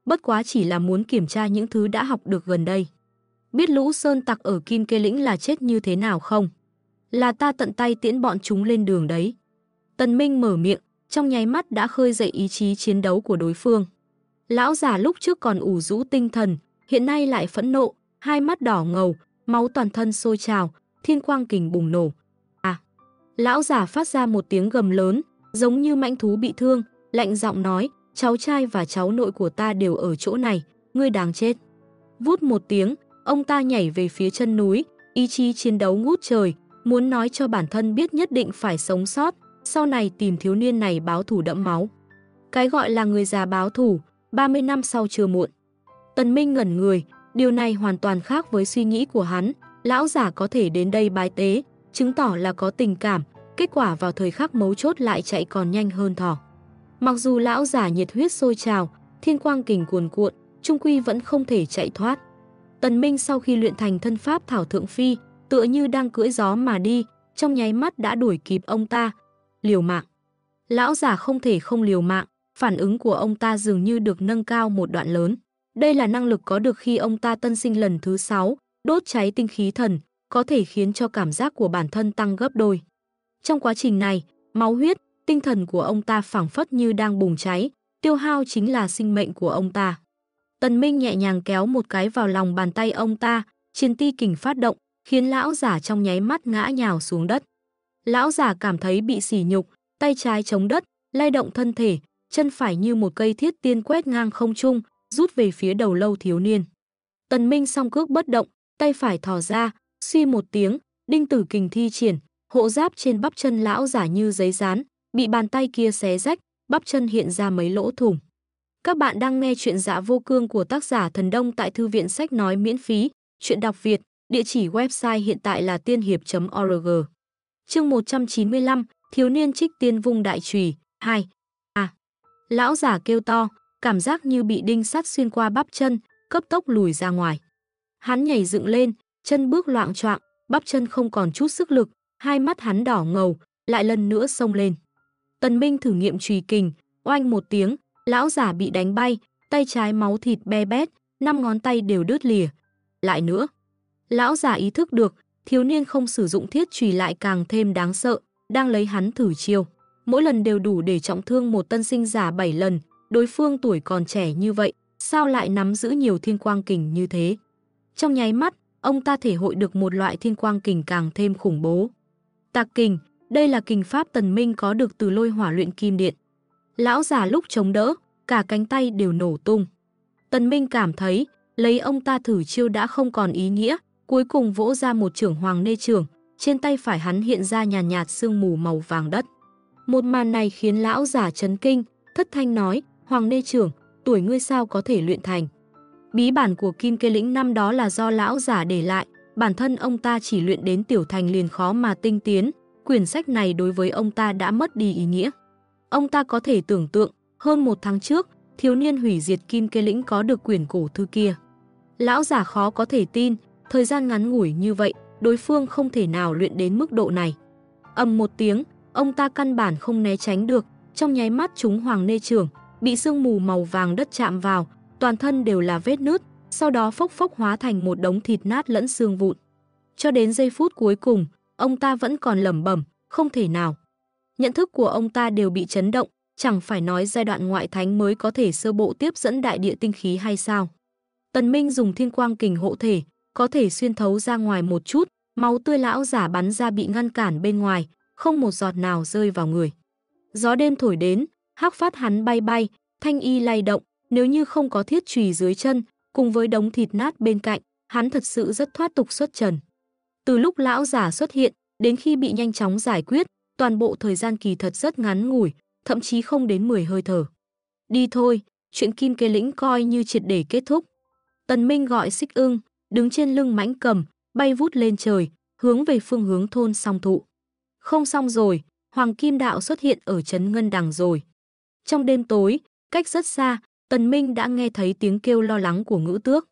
bất quá chỉ là muốn kiểm tra những thứ đã học được gần đây. Biết lũ sơn tặc ở Kim Kê Lĩnh là chết như thế nào không? Là ta tận tay tiễn bọn chúng lên đường đấy. Tần Minh mở miệng, trong nháy mắt đã khơi dậy ý chí chiến đấu của đối phương. Lão già lúc trước còn ủ rũ tinh thần, hiện nay lại phẫn nộ, hai mắt đỏ ngầu, máu toàn thân sôi trào, thiên quang kình bùng nổ. Lão già phát ra một tiếng gầm lớn, giống như mãnh thú bị thương, lạnh giọng nói, cháu trai và cháu nội của ta đều ở chỗ này, ngươi đáng chết. Vút một tiếng, ông ta nhảy về phía chân núi, ý chí chiến đấu ngút trời, muốn nói cho bản thân biết nhất định phải sống sót, sau này tìm thiếu niên này báo thù đẫm máu. Cái gọi là người già báo thù, 30 năm sau chưa muộn. Tần Minh ngẩn người, điều này hoàn toàn khác với suy nghĩ của hắn, lão già có thể đến đây bái tế, chứng tỏ là có tình cảm, kết quả vào thời khắc mấu chốt lại chạy còn nhanh hơn thỏ. Mặc dù lão già nhiệt huyết sôi trào, thiên quang kình cuồn cuộn, chung quy vẫn không thể chạy thoát. Tần Minh sau khi luyện thành thân pháp Thảo Thượng Phi, tựa như đang cưỡi gió mà đi, trong nháy mắt đã đuổi kịp ông ta. Liều mạng. Lão già không thể không liều mạng, phản ứng của ông ta dường như được nâng cao một đoạn lớn. Đây là năng lực có được khi ông ta tân sinh lần thứ 6, đốt cháy tinh khí thần, có thể khiến cho cảm giác của bản thân tăng gấp đôi. Trong quá trình này, máu huyết, tinh thần của ông ta phảng phất như đang bùng cháy, tiêu hao chính là sinh mệnh của ông ta. Tần Minh nhẹ nhàng kéo một cái vào lòng bàn tay ông ta, chiến ti kình phát động, khiến lão giả trong nháy mắt ngã nhào xuống đất. Lão giả cảm thấy bị sỉ nhục, tay trái chống đất, lay động thân thể, chân phải như một cây thiết tiên quét ngang không trung, rút về phía đầu lâu thiếu niên. Tần Minh song cước bất động, tay phải thò ra, suy một tiếng, đinh tử kình thi triển, hộ giáp trên bắp chân lão giả như giấy dán, bị bàn tay kia xé rách, bắp chân hiện ra mấy lỗ thủng. Các bạn đang nghe chuyện Dạ Vô Cương của tác giả Thần Đông tại thư viện sách nói miễn phí, chuyện đọc Việt, địa chỉ website hiện tại là tiên hiệp.org. Chương 195, thiếu niên trích tiên vung đại chùy 2. Lão giả kêu to, cảm giác như bị đinh sắt xuyên qua bắp chân, cấp tốc lùi ra ngoài. Hắn nhảy dựng lên, chân bước loạng choạng, bắp chân không còn chút sức lực, hai mắt hắn đỏ ngầu, lại lần nữa xông lên. Tần Minh thử nghiệm chùy kình, oanh một tiếng, lão giả bị đánh bay, tay trái máu thịt be bét, 5 ngón tay đều đứt lìa. Lại nữa. Lão giả ý thức được, thiếu niên không sử dụng thiết chùy lại càng thêm đáng sợ, đang lấy hắn thử chiêu. Mỗi lần đều đủ để trọng thương một tân sinh giả 7 lần, đối phương tuổi còn trẻ như vậy, sao lại nắm giữ nhiều thiên quang kình như thế? Trong nháy mắt, ông ta thể hội được một loại thiên quang kình càng thêm khủng bố. Tạc kình, đây là kình pháp Tần Minh có được từ lôi hỏa luyện kim điện. Lão giả lúc chống đỡ, cả cánh tay đều nổ tung. Tần Minh cảm thấy, lấy ông ta thử chiêu đã không còn ý nghĩa, cuối cùng vỗ ra một chưởng hoàng nê chưởng, trên tay phải hắn hiện ra nhàn nhạt sương mù màu vàng đất. Một màn này khiến lão giả chấn kinh, thất thanh nói, hoàng nê chưởng, tuổi ngươi sao có thể luyện thành? Bí bản của Kim Kê Lĩnh năm đó là do lão giả để lại, bản thân ông ta chỉ luyện đến tiểu thành liền khó mà tinh tiến, quyển sách này đối với ông ta đã mất đi ý nghĩa. Ông ta có thể tưởng tượng, hơn 1 tháng trước, thiếu niên hủy diệt Kim Kê Lĩnh có được quyển cổ thư kia. Lão giả khó có thể tin, thời gian ngắn ngủi như vậy, đối phương không thể nào luyện đến mức độ này. Ầm một tiếng, ông ta căn bản không né tránh được, trong nháy mắt trúng hoàng nê chưởng, bị sương mù màu vàng đất chạm vào, toàn thân đều là vết nứt, sau đó phốc phốc hóa thành một đống thịt nát lẫn xương vụn. Cho đến giây phút cuối cùng, ông ta vẫn còn lẩm bẩm, không thể nào. Nhận thức của ông ta đều bị chấn động, chẳng phải nói giai đoạn ngoại thánh mới có thể sơ bộ tiếp dẫn đại địa tinh khí hay sao? Tần Minh dùng thiên quang kình hộ thể, có thể xuyên thấu ra ngoài một chút, máu tươi lão giả bắn ra bị ngăn cản bên ngoài, không một giọt nào rơi vào người. Gió đêm thổi đến, hắc phát hắn bay bay, thanh y lay động, nếu như không có thiết chùy dưới chân, cùng với đống thịt nát bên cạnh, hắn thật sự rất thoát tục xuất trần. Từ lúc lão giả xuất hiện, đến khi bị nhanh chóng giải quyết, toàn bộ thời gian kỳ thật rất ngắn ngủi, thậm chí không đến 10 hơi thở. Đi thôi, chuyện Kim Kê Lĩnh coi như triệt để kết thúc. Tần Minh gọi Xích Ưng, đứng trên lưng mãnh cầm, bay vút lên trời, hướng về phương hướng thôn Song Thụ. Không xong rồi, Hoàng Kim Đạo xuất hiện ở trấn Ngân Đằng rồi. Trong đêm tối, cách rất xa, Tần Minh đã nghe thấy tiếng kêu lo lắng của Ngữ Tước.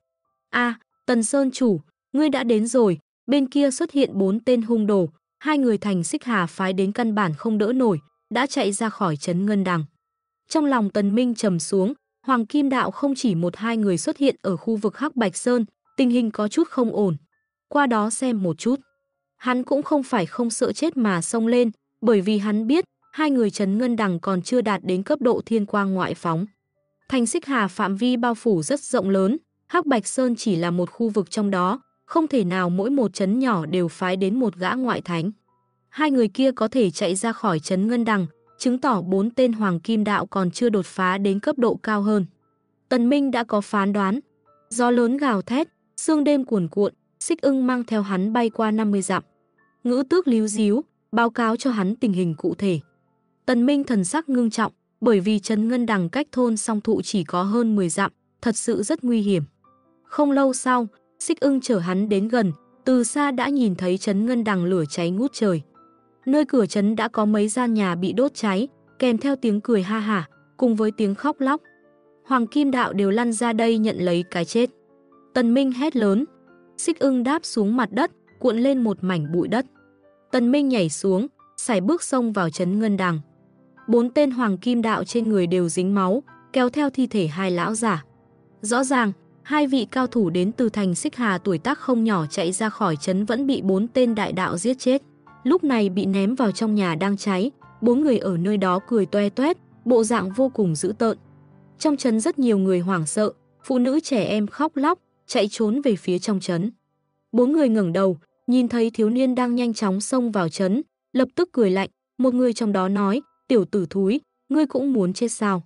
Tần Sơn chủ, ngươi đã đến rồi, bên kia xuất hiện 4 tên hung đồ, 2 người thành Xích Hà phái đến căn bản không đỡ nổi, đã chạy ra khỏi trấn Ngân Đằng. Trong lòng Tần Minh trầm xuống, Hoàng Kim Đạo không chỉ một hai người xuất hiện ở khu vực Hắc Bạch Sơn, tình hình có chút không ổn. Qua đó xem một chút. Hắn cũng không phải không sợ chết mà xông lên, bởi vì hắn biết hai người Trấn Ngân Đằng còn chưa đạt đến cấp độ thiên quang ngoại phóng. Thành Xích Hà phạm vi bao phủ rất rộng lớn, Hắc Bạch Sơn chỉ là một khu vực trong đó, không thể nào mỗi một trấn nhỏ đều phái đến một gã ngoại thánh. Hai người kia có thể chạy ra khỏi Trấn Ngân Đằng, chứng tỏ 4 tên Hoàng Kim Đạo còn chưa đột phá đến cấp độ cao hơn. Tần Minh đã có phán đoán. Gió lớn gào thét, sương đêm cuồn cuộn, Xích Ưng mang theo hắn bay qua 50 dặm. Ngữ Tước líu díu, báo cáo cho hắn tình hình cụ thể. Tần Minh thần sắc ngưng trọng, bởi vì Trấn Ngân Đằng cách thôn Song Thụ chỉ có hơn 10 dặm, thật sự rất nguy hiểm. Không lâu sau, Xích Ưng chở hắn đến gần, từ xa đã nhìn thấy Trấn Ngân Đằng lửa cháy ngút trời. Nơi cửa trấn đã có mấy gian nhà bị đốt cháy, kèm theo tiếng cười ha hả, cùng với tiếng khóc lóc. Hoàng Kim Đạo đều lăn ra đây nhận lấy cái chết. Tần Minh hét lớn. Xích Ưng đáp xuống mặt đất, cuộn lên một mảnh bụi đất. Tần Minh nhảy xuống, sải bước xông vào Trấn Ngân Đằng. 4 tên Hoàng Kim Đạo trên người đều dính máu, kéo theo thi thể hai lão giả. Rõ ràng, hai vị cao thủ đến từ thành Xích Hà tuổi tác không nhỏ chạy ra khỏi trấn vẫn bị 4 tên đại đạo giết chết. Lúc này bị ném vào trong nhà đang cháy, 4 người ở nơi đó cười toe toét, bộ dạng vô cùng dữ tợn. Trong trấn rất nhiều người hoảng sợ, phụ nữ trẻ em khóc lóc, chạy trốn về phía trong trấn. 4 người ngẩng đầu, nhìn thấy thiếu niên đang nhanh chóng xông vào trấn, lập tức cười lạnh, một người trong đó nói, tiểu tử thúi, ngươi cũng muốn chết sao?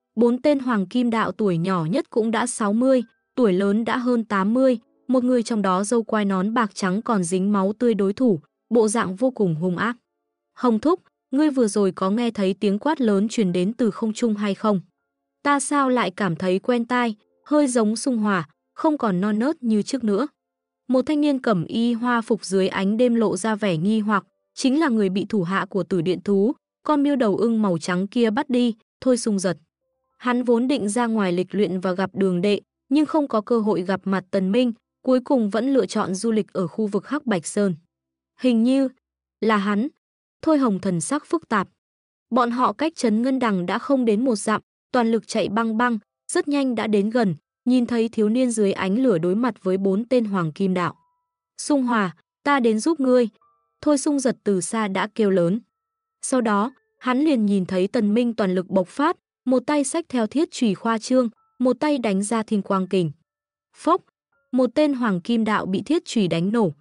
4 tên Hoàng Kim Đạo tuổi nhỏ nhất cũng đã 60, tuổi lớn đã hơn 80, một người trong đó râu quai nón bạc trắng còn dính máu tươi đối thủ, bộ dạng vô cùng hung ác. Hồng Thúc, ngươi vừa rồi có nghe thấy tiếng quát lớn truyền đến từ không trung hay không? Ta sao lại cảm thấy quen tai, hơi giống Xung Hỏa, không còn non nớt như trước nữa. Một thanh niên cẩm y hoa phục dưới ánh đêm lộ ra vẻ nghi hoặc, chính là người bị thủ hạ của Tử Điện Thú, con miêu đầu ưng màu trắng kia bắt đi, Thôi Xung Giật. Hắn vốn định ra ngoài lịch luyện và gặp Đường Đệ, nhưng không có cơ hội gặp mặt Tần Minh, cuối cùng vẫn lựa chọn du lịch ở khu vực Hắc Bạch Sơn. Hình như là hắn. Thôi Hồng thần sắc phức tạp. Bọn họ cách Trấn Ngân Đằng đã không đến 1 dặm, toàn lực chạy băng băng, rất nhanh đã đến gần, nhìn thấy thiếu niên dưới ánh lửa đối mặt với 4 tên Hoàng Kim Đạo. Xung Hòa, ta đến giúp ngươi. Thôi Xung Giật từ xa đã kêu lớn. Sau đó, hắn liền nhìn thấy Tần Minh toàn lực bộc phát, một tay xách theo thiết chùy khoa trương, một tay đánh ra thiên quang kình. Phốc, một tên Hoàng Kim Đạo bị thiết chùy đánh nổ.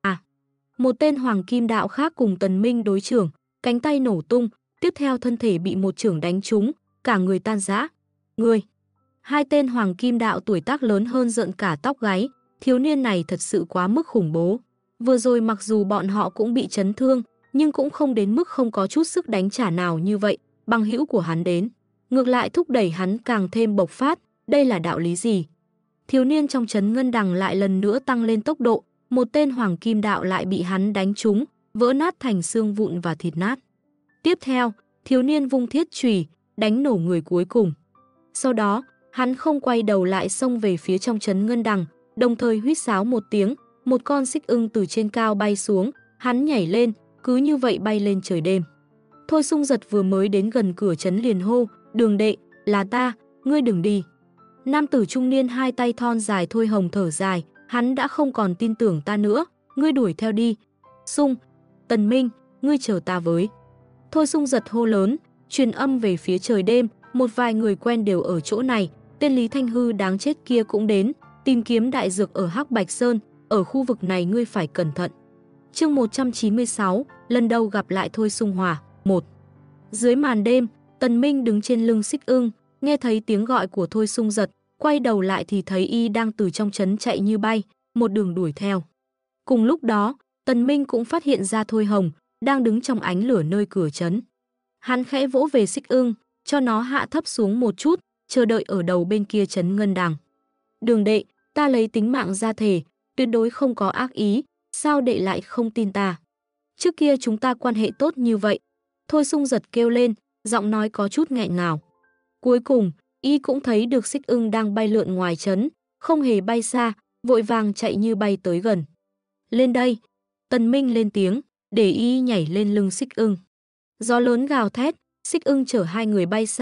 Một tên Hoàng Kim Đạo khác cùng Tần Minh đối chưởng, cánh tay nổ tung, tiếp theo thân thể bị một chưởng đánh trúng, cả người tan rã. Người. Hai tên Hoàng Kim Đạo tuổi tác lớn hơn giận cả tóc gáy, thiếu niên này thật sự quá mức khủng bố. Vừa rồi mặc dù bọn họ cũng bị chấn thương, nhưng cũng không đến mức không có chút sức đánh trả nào như vậy, bằng hữu của hắn đến. Ngược lại thúc đẩy hắn càng thêm bộc phát, đây là đạo lý gì? Thiếu niên trong Trấn Ngân Đằng lại lần nữa tăng lên tốc độ, một tên Hoàng Kim Đạo lại bị hắn đánh trúng, vỡ nát thành xương vụn và thịt nát. Tiếp theo, thiếu niên vung thiết chùy, đánh nổ người cuối cùng. Sau đó, hắn không quay đầu lại xông về phía trong Trấn Ngân Đằng, đồng thời huýt sáo một tiếng, một con xích ưng từ trên cao bay xuống, hắn nhảy lên, cứ như vậy bay lên trời đêm. Thôi Xung Giật vừa mới đến gần cửa trấn liền hô, Đường Đệ, là ta, ngươi đừng đi. Nam tử trung niên hai tay thon dài Thôi Hồng thở dài, hắn đã không còn tin tưởng ta nữa, ngươi đuổi theo đi. Xung, Tần Minh, ngươi chờ ta với. Thôi Xung Giật hô lớn, truyền âm về phía trời đêm, một vài người quen đều ở chỗ này, tên Lý Thanh Hư đáng chết kia cũng đến, tìm kiếm đại dược ở Hắc Bạch Sơn, ở khu vực này ngươi phải cẩn thận. Chương 196, lần đầu gặp lại Thôi Xung Hòa, 1. Dưới màn đêm, Tần Minh đứng trên lưng xích ưng, nghe thấy tiếng gọi của Thôi Xung Giật, quay đầu lại thì thấy y đang từ trong trấn chạy như bay, một đường đuổi theo. Cùng lúc đó, Tần Minh cũng phát hiện ra Thôi Hồng, đang đứng trong ánh lửa nơi cửa trấn. Hắn khẽ vỗ về xích ưng, cho nó hạ thấp xuống một chút, chờ đợi ở đầu bên kia Trấn Ngân Đằng. Đường Đệ, ta lấy tính mạng ra thề, tuyệt đối không có ác ý, sao đệ lại không tin ta? Trước kia chúng ta quan hệ tốt như vậy. Thôi Xung Giật kêu lên, giọng nói có chút nghẹn ngào. Cuối cùng, y cũng thấy được xích ưng đang bay lượn ngoài trấn, không hề bay xa, vội vàng chạy như bay tới gần. Lên đây, Tần Minh lên tiếng, để y nhảy lên lưng xích ưng. Gió lớn gào thét, xích ưng chở hai người bay xa,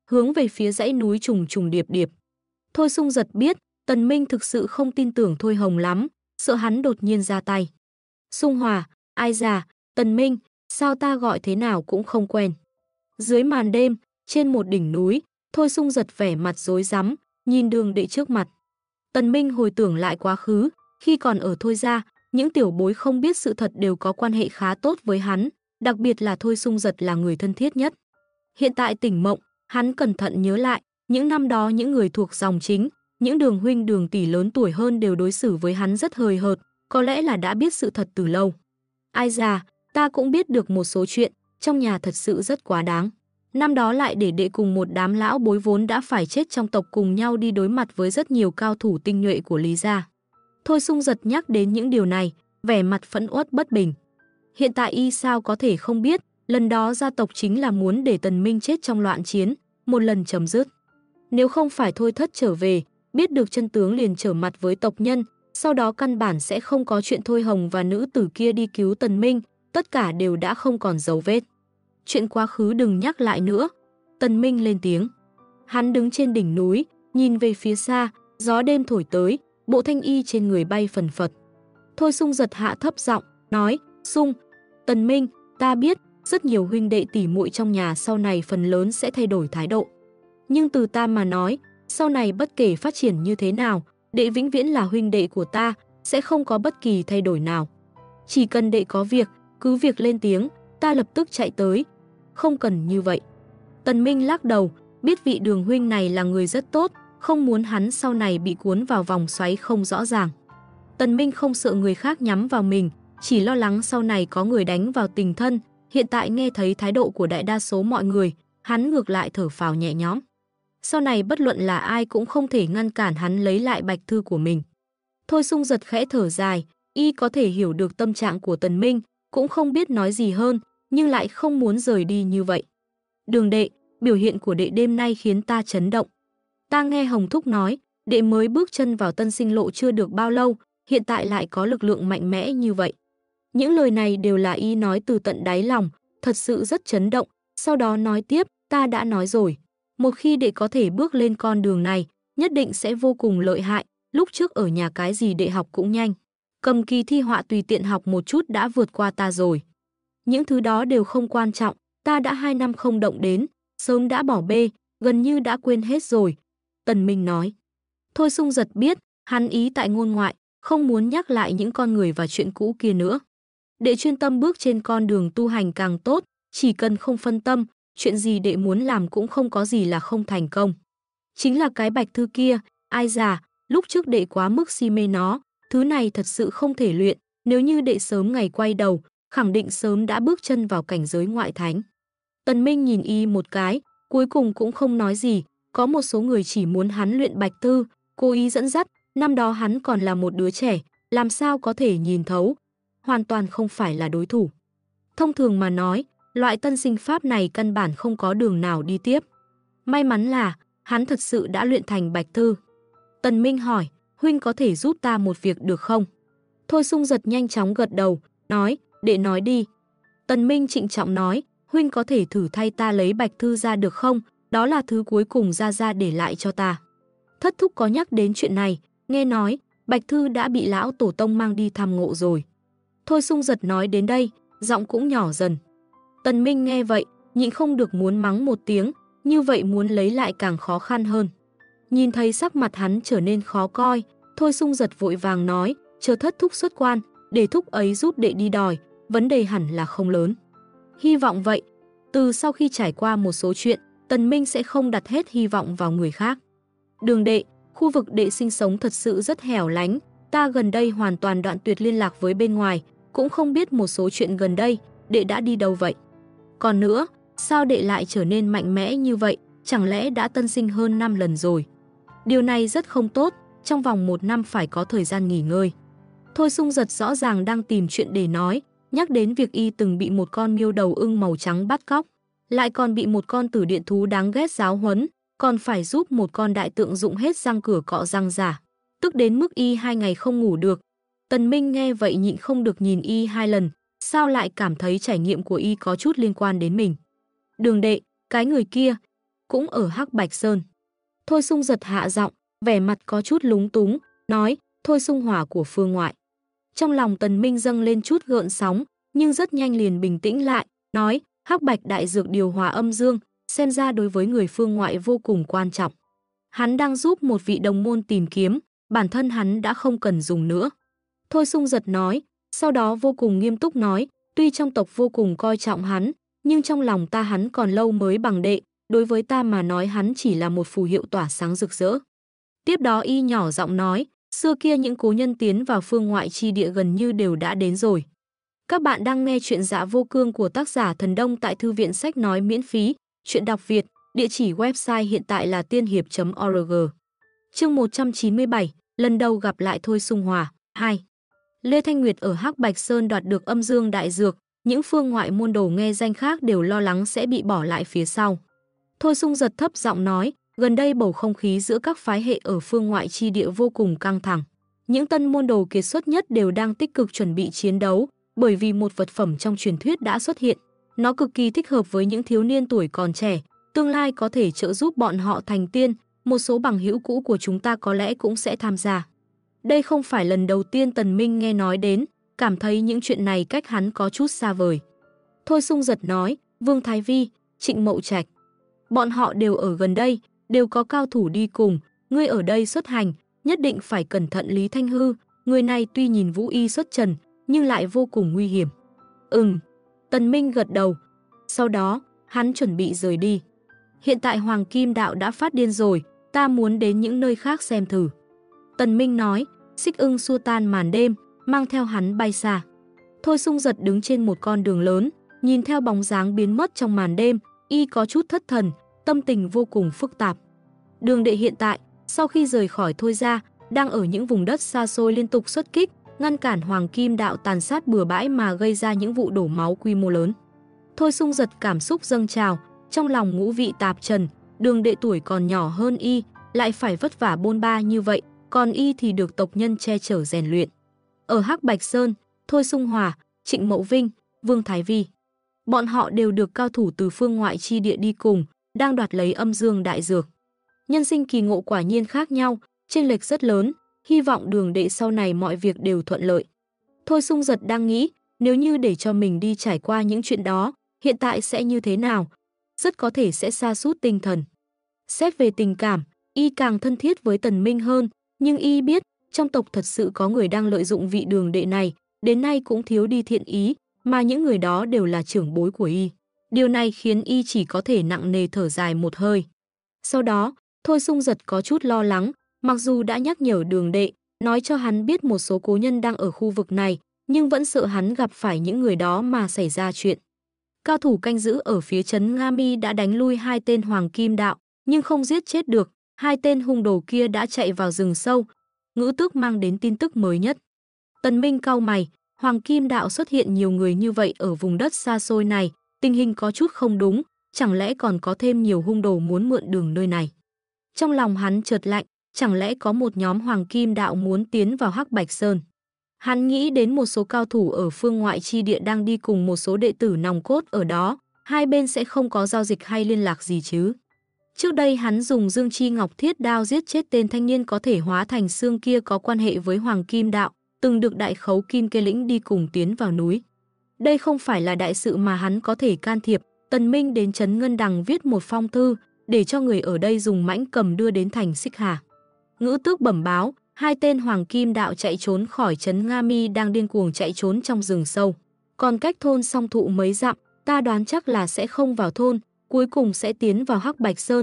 hướng về phía dãy núi trùng trùng điệp điệp. Thôi Sung Giật biết, Tần Minh thực sự không tin tưởng Thôi Hồng lắm, sợ hắn đột nhiên ra tay. Sung Hòa, ai già, Tần Minh, sao ta gọi thế nào cũng không quen. Dưới màn đêm, trên một đỉnh núi, Thôi Sung Giật vẻ mặt rối rắm, nhìn đường đệ trước mặt. Tần Minh hồi tưởng lại quá khứ, khi còn ở Thôi gia, những tiểu bối không biết sự thật đều có quan hệ khá tốt với hắn, đặc biệt là Thôi Sung Giật là người thân thiết nhất. Hiện tại tỉnh mộng, hắn cẩn thận nhớ lại, những năm đó những người thuộc dòng chính, những đường huynh đường tỷ lớn tuổi hơn đều đối xử với hắn rất hời hợt, có lẽ là đã biết sự thật từ lâu. Ai già, ta cũng biết được một số chuyện, trong nhà thật sự rất quá đáng. Năm đó lại để đệ cùng một đám lão bối vốn đã phải chết trong tộc cùng nhau đi đối mặt với rất nhiều cao thủ tinh nhuệ của Lý gia. Thôi Sung Giật nhắc đến những điều này, vẻ mặt phẫn uất bất bình. Hiện tại y sao có thể không biết, lần đó gia tộc chính là muốn để Tần Minh chết trong loạn chiến, một lần chấm dứt. Nếu không phải Thôi Thất trở về, biết được chân tướng liền trở mặt với tộc nhân, sau đó căn bản sẽ không có chuyện Thôi Hồng và nữ tử kia đi cứu Tần Minh, tất cả đều đã không còn dấu vết. Chuyện quá khứ đừng nhắc lại nữa. Tần Minh lên tiếng. Hắn đứng trên đỉnh núi, nhìn về phía xa, gió đêm thổi tới, bộ thanh y trên người bay phần phật. Thôi Sung Giật hạ thấp giọng, nói, Sung, Tần Minh, ta biết, rất nhiều huynh đệ tỷ muội trong nhà sau này phần lớn sẽ thay đổi thái độ. Nhưng từ ta mà nói, sau này bất kể phát triển như thế nào, đệ vĩnh viễn là huynh đệ của ta, sẽ không có bất kỳ thay đổi nào. Chỉ cần đệ có việc, cứ việc lên tiếng, ta lập tức chạy tới. Không cần như vậy. Tần Minh lắc đầu, biết vị Đường huynh này là người rất tốt, không muốn hắn sau này bị cuốn vào vòng xoáy không rõ ràng. Tần Minh không sợ người khác nhắm vào mình, chỉ lo lắng sau này có người đánh vào tình thân. Hiện tại nghe thấy thái độ của đại đa số mọi người, hắn ngược lại thở phào nhẹ nhõm. Sau này bất luận là ai cũng không thể ngăn cản hắn lấy lại bạch thư của mình. Thôi Sung Giật khẽ thở dài, y có thể hiểu được tâm trạng của Tần Minh, cũng không biết nói gì hơn, nhưng lại không muốn rời đi như vậy. Đường đệ, biểu hiện của đệ đêm nay khiến ta chấn động. Ta nghe Hồng Thúc nói, đệ mới bước chân vào tân sinh lộ chưa được bao lâu, hiện tại lại có lực lượng mạnh mẽ như vậy. Những lời này đều là y nói từ tận đáy lòng, thật sự rất chấn động. Sau đó nói tiếp, ta đã nói rồi, một khi đệ có thể bước lên con đường này, nhất định sẽ vô cùng lợi hại. Lúc trước ở nhà cái gì đệ học cũng nhanh. Cầm kỳ thi họa tùy tiện học một chút đã vượt qua ta rồi. Những thứ đó đều không quan trọng, ta đã 2 năm không động đến, sớm đã bỏ bê, gần như đã quên hết rồi. Tần Minh nói. Thôi Sung Giật biết, hắn ý tại ngôn ngoại, không muốn nhắc lại những con người và chuyện cũ kia nữa. Đệ chuyên tâm bước trên con đường tu hành càng tốt, chỉ cần không phân tâm, chuyện gì đệ muốn làm cũng không có gì là không thành công. Chính là cái bạch thư kia, ai già, lúc trước đệ quá mức si mê nó, thứ này thật sự không thể luyện, nếu như đệ sớm ngày quay đầu, khẳng định sớm đã bước chân vào cảnh giới ngoại thánh. Tần Minh nhìn y một cái, cuối cùng cũng không nói gì, có một số người chỉ muốn hắn luyện bạch thư, cố ý dẫn dắt, năm đó hắn còn là một đứa trẻ, làm sao có thể nhìn thấu, hoàn toàn không phải là đối thủ. Thông thường mà nói, loại tân sinh pháp này căn bản không có đường nào đi tiếp. May mắn là, hắn thật sự đã luyện thành bạch thư. Tần Minh hỏi, huynh có thể giúp ta một việc được không? Thôi Sung Giật nhanh chóng gật đầu, nói, đệ nói đi. Tần Minh trịnh trọng nói, huynh có thể thử thay ta lấy bạch thư ra được không? Đó là thứ cuối cùng Gia để lại cho ta. Thất thúc có nhắc đến chuyện này, nghe nói, bạch thư đã bị lão tổ tông mang đi tham ngộ rồi. Thôi Sung Giật nói đến đây, giọng cũng nhỏ dần. Tần Minh nghe vậy, nhịn không được muốn mắng một tiếng, như vậy muốn lấy lại càng khó khăn hơn. Nhìn thấy sắc mặt hắn trở nên khó coi, Thôi Sung Giật vội vàng nói, chờ thất thúc xuất quan, để thúc ấy giúp đệ đi đòi, vấn đề hẳn là không lớn. Hy vọng vậy, từ sau khi trải qua một số chuyện, Tần Minh sẽ không đặt hết hy vọng vào người khác. Đường đệ, khu vực đệ sinh sống thật sự rất hẻo lánh, ta gần đây hoàn toàn đoạn tuyệt liên lạc với bên ngoài, cũng không biết một số chuyện gần đây, đệ đã đi đâu vậy. Còn nữa, sao đệ lại trở nên mạnh mẽ như vậy, chẳng lẽ đã tân sinh hơn 5 lần rồi. Điều này rất không tốt, trong vòng 1 năm phải có thời gian nghỉ ngơi. Thôi Sung Giật rõ ràng đang tìm chuyện để nói, nhắc đến việc y từng bị một con miêu đầu ưng màu trắng bắt cóc, lại còn bị một con tử điện thú đáng ghét giáo huấn, còn phải giúp một con đại tượng dụng hết răng cửa cọ răng giả, tức đến mức y 2 ngày không ngủ được. Tần Minh nghe vậy nhịn không được nhìn y 2 lần, sao lại cảm thấy trải nghiệm của y có chút liên quan đến mình. Đường đệ, cái người kia, cũng ở Hắc Bạch Sơn. Thôi Sung Giật hạ giọng, vẻ mặt có chút lúng túng, nói, Thôi Sung Hỏa của phương ngoại. Trong lòng Tần Minh dâng lên chút gợn sóng, nhưng rất nhanh liền bình tĩnh lại, nói, Hắc Bạch đại dược điều hòa âm dương, xem ra đối với người phương ngoại vô cùng quan trọng. Hắn đang giúp một vị đồng môn tìm kiếm, bản thân hắn đã không cần dùng nữa. Thôi Sung Giật nói, sau đó vô cùng nghiêm túc nói, tuy trong tộc vô cùng coi trọng hắn, nhưng trong lòng ta hắn còn lâu mới bằng đệ, đối với ta mà nói hắn chỉ là một phù hiệu tỏa sáng rực rỡ. Tiếp đó y nhỏ giọng nói, xưa kia những cố nhân tiến vào phương ngoại chi địa gần như đều đã đến rồi. Các bạn đang nghe chuyện Dạ Vô Cương của tác giả Thần Đông tại thư viện sách nói miễn phí, chuyện đọc Việt, địa chỉ website hiện tại là tiên hiệp.org. Chương 197, lần đầu gặp lại Thôi Sung Hỏa, 2. Lê Thanh Nguyệt ở Hắc Bạch Sơn đoạt được âm dương đại dược, những phương ngoại môn đồ nghe danh khác đều lo lắng sẽ bị bỏ lại phía sau. Thôi Sung Giật thấp giọng nói, gần đây bầu không khí giữa các phái hệ ở phương ngoại chi địa vô cùng căng thẳng. Những tân môn đồ kiệt xuất nhất đều đang tích cực chuẩn bị chiến đấu, bởi vì một vật phẩm trong truyền thuyết đã xuất hiện. Nó cực kỳ thích hợp với những thiếu niên tuổi còn trẻ, tương lai có thể trợ giúp bọn họ thành tiên, một số bằng hữu cũ của chúng ta có lẽ cũng sẽ tham gia. Đây không phải lần đầu tiên Tần Minh nghe nói đến, cảm thấy những chuyện này cách hắn có chút xa vời. Thôi Sung Giật nói, Vương Thái Vi, Trịnh Mậu Trạch, bọn họ đều ở gần đây, đều có cao thủ đi cùng, ngươi ở đây xuất hành, nhất định phải cẩn thận Lý Thanh Hư, người này tuy nhìn vũ y xuất trần, nhưng lại vô cùng nguy hiểm. Tần Minh gật đầu. Sau đó, hắn chuẩn bị rời đi. Hiện tại Hoàng Kim Đạo đã phát điên rồi, ta muốn đến những nơi khác xem thử. Tần Minh nói, Xích Ưng xua tan màn đêm, mang theo hắn bay xa. Thôi Sung Giật đứng trên một con đường lớn, nhìn theo bóng dáng biến mất trong màn đêm, y có chút thất thần, tâm tình vô cùng phức tạp. Đường đệ hiện tại, sau khi rời khỏi Thôi gia, đang ở những vùng đất xa xôi liên tục xuất kích, ngăn cản Hoàng Kim Đạo tàn sát bừa bãi mà gây ra những vụ đổ máu quy mô lớn. Thôi Sung Giật cảm xúc dâng trào, trong lòng ngũ vị tạp trần, đường đệ tuổi còn nhỏ hơn y, lại phải vất vả bôn ba như vậy, còn y thì được tộc nhân che chở rèn luyện. Ở Hắc Bạch Sơn, Thôi Sung Hỏa, Trịnh Mậu Vinh, Vương Thái Vi, bọn họ đều được cao thủ từ phương ngoại chi địa đi cùng, đang đoạt lấy âm dương đại dược. Nhân sinh kỳ ngộ quả nhiên khác nhau, chênh lệch rất lớn, hy vọng đường đệ sau này mọi việc đều thuận lợi. Thôi Sung Giật đang nghĩ, nếu như để cho mình đi trải qua những chuyện đó, hiện tại sẽ như thế nào? Rất có thể sẽ sa sút tinh thần. Xét về tình cảm, y càng thân thiết với Tần Minh hơn, nhưng y biết, trong tộc thật sự có người đang lợi dụng vị đường đệ này, đến nay cũng thiếu đi thiện ý, mà những người đó đều là trưởng bối của y. Điều này khiến y chỉ có thể nặng nề thở dài một hơi. Sau đó, Thôi Sung Giật có chút lo lắng, mặc dù đã nhắc nhở đường đệ, nói cho hắn biết một số cố nhân đang ở khu vực này, nhưng vẫn sợ hắn gặp phải những người đó mà xảy ra chuyện. Cao thủ canh giữ ở phía trấn Nga Mi đã đánh lui 2 tên Hoàng Kim Đạo, nhưng không giết chết được, 2 tên hung đồ kia đã chạy vào rừng sâu. Ngữ Tước mang đến tin tức mới nhất. Tần Minh cau mày, Hoàng Kim Đạo xuất hiện nhiều người như vậy ở vùng đất xa xôi này, tình hình có chút không đúng, chẳng lẽ còn có thêm nhiều hung đồ muốn mượn đường nơi này. Trong lòng hắn chợt lạnh, chẳng lẽ có một nhóm Hoàng Kim Đạo muốn tiến vào Hắc Bạch Sơn. Hắn nghĩ đến một số cao thủ ở phương ngoại chi địa đang đi cùng một số đệ tử nòng cốt ở đó, hai bên sẽ không có giao dịch hay liên lạc gì chứ. Trước đây hắn dùng Dương Chi Ngọc Thiết Đao giết chết tên thanh niên có thể hóa thành xương kia có quan hệ với Hoàng Kim Đạo, từng được đại khấu Kim Kê Lĩnh đi cùng tiến vào núi. Đây không phải là đại sự mà hắn có thể can thiệp. Tần Minh đến trấn Ngân Đằng viết một phong thư, để cho người ở đây dùng mãnh cầm đưa đến thành Xích Hà. Ngữ Tước bẩm báo, 2 tên Hoàng Kim Đạo chạy trốn khỏi trấn Nga Mi đang điên cuồng chạy trốn trong rừng sâu. Còn cách thôn Song Thụ mấy dặm, ta đoán chắc là sẽ không vào thôn, cuối cùng sẽ tiến vào Hắc Bạch Sơn.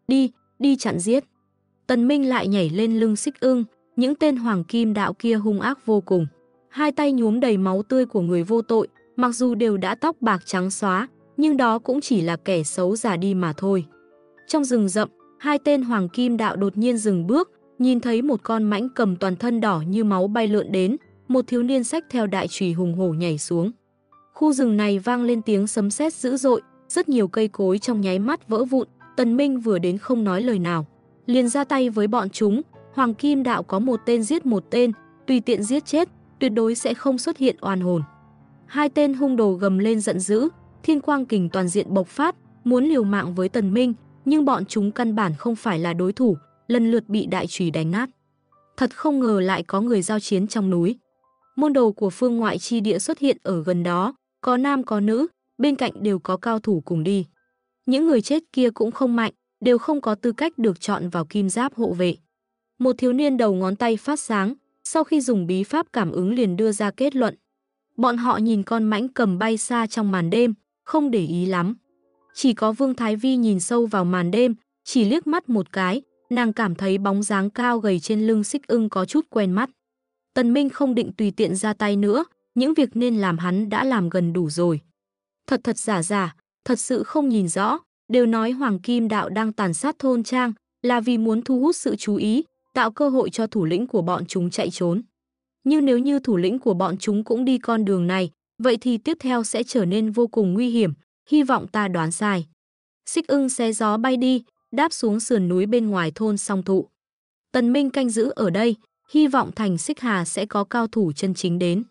Đi chặn giết. Tần Minh lại nhảy lên lưng Xích Ưng, những tên Hoàng Kim Đạo kia hung ác vô cùng. 2 tay nhuốm đầy máu tươi của người vô tội, mặc dù đều đã tóc bạc trắng xóa, nhưng đó cũng chỉ là kẻ xấu già đi mà thôi. Trong rừng rậm, 2 tên Hoàng Kim Đạo đột nhiên dừng bước, nhìn thấy một con mãnh cầm toàn thân đỏ như máu bay lượn đến, một thiếu niên xách theo đại chùy hùng hổ nhảy xuống. Khu rừng này vang lên tiếng sấm sét dữ dội, rất nhiều cây cối trong nháy mắt vỡ vụn. Tần Minh vừa đến không nói lời nào, liền ra tay với bọn chúng. Hoàng Kim Đạo có một tên giết một tên, tùy tiện giết chết, tuyệt đối sẽ không xuất hiện oan hồn. 2 tên hung đồ gầm lên giận dữ, thiên quang kình toàn diện bộc phát, muốn liều mạng với Tần Minh, nhưng bọn chúng căn bản không phải là đối thủ, lần lượt bị đại chùy đánh nát. Thật không ngờ lại có người giao chiến trong núi. Môn đồ của phương ngoại chi địa xuất hiện ở gần đó, có nam có nữ, bên cạnh đều có cao thủ cùng đi. Những người chết kia cũng không mạnh, đều không có tư cách được chọn vào kim giáp hộ vệ. Một thiếu niên đầu ngón tay phát sáng, sau khi dùng bí pháp cảm ứng liền đưa ra kết luận. Bọn họ nhìn con mãnh cầm bay xa trong màn đêm, không để ý lắm. Chỉ có Vương Thái Vi nhìn sâu vào màn đêm, chỉ liếc mắt một cái, nàng cảm thấy bóng dáng cao gầy trên lưng Xích Ưng có chút quen mắt. Tần Minh không định tùy tiện ra tay nữa, những việc nên làm hắn đã làm gần đủ rồi. Thật thật giả giả, thật sự không nhìn rõ, đều nói Hoàng Kim Đạo đang tàn sát thôn trang, là vì muốn thu hút sự chú ý, tạo cơ hội cho thủ lĩnh của bọn chúng chạy trốn. Nhưng nếu như thủ lĩnh của bọn chúng cũng đi con đường này, vậy thì tiếp theo sẽ trở nên vô cùng nguy hiểm, hy vọng ta đoán sai. Xích Ưng xé gió bay đi, đáp xuống sườn núi bên ngoài thôn Song Thụ. Tần Minh canh giữ ở đây, hy vọng thành Xích Hà sẽ có cao thủ chân chính đến.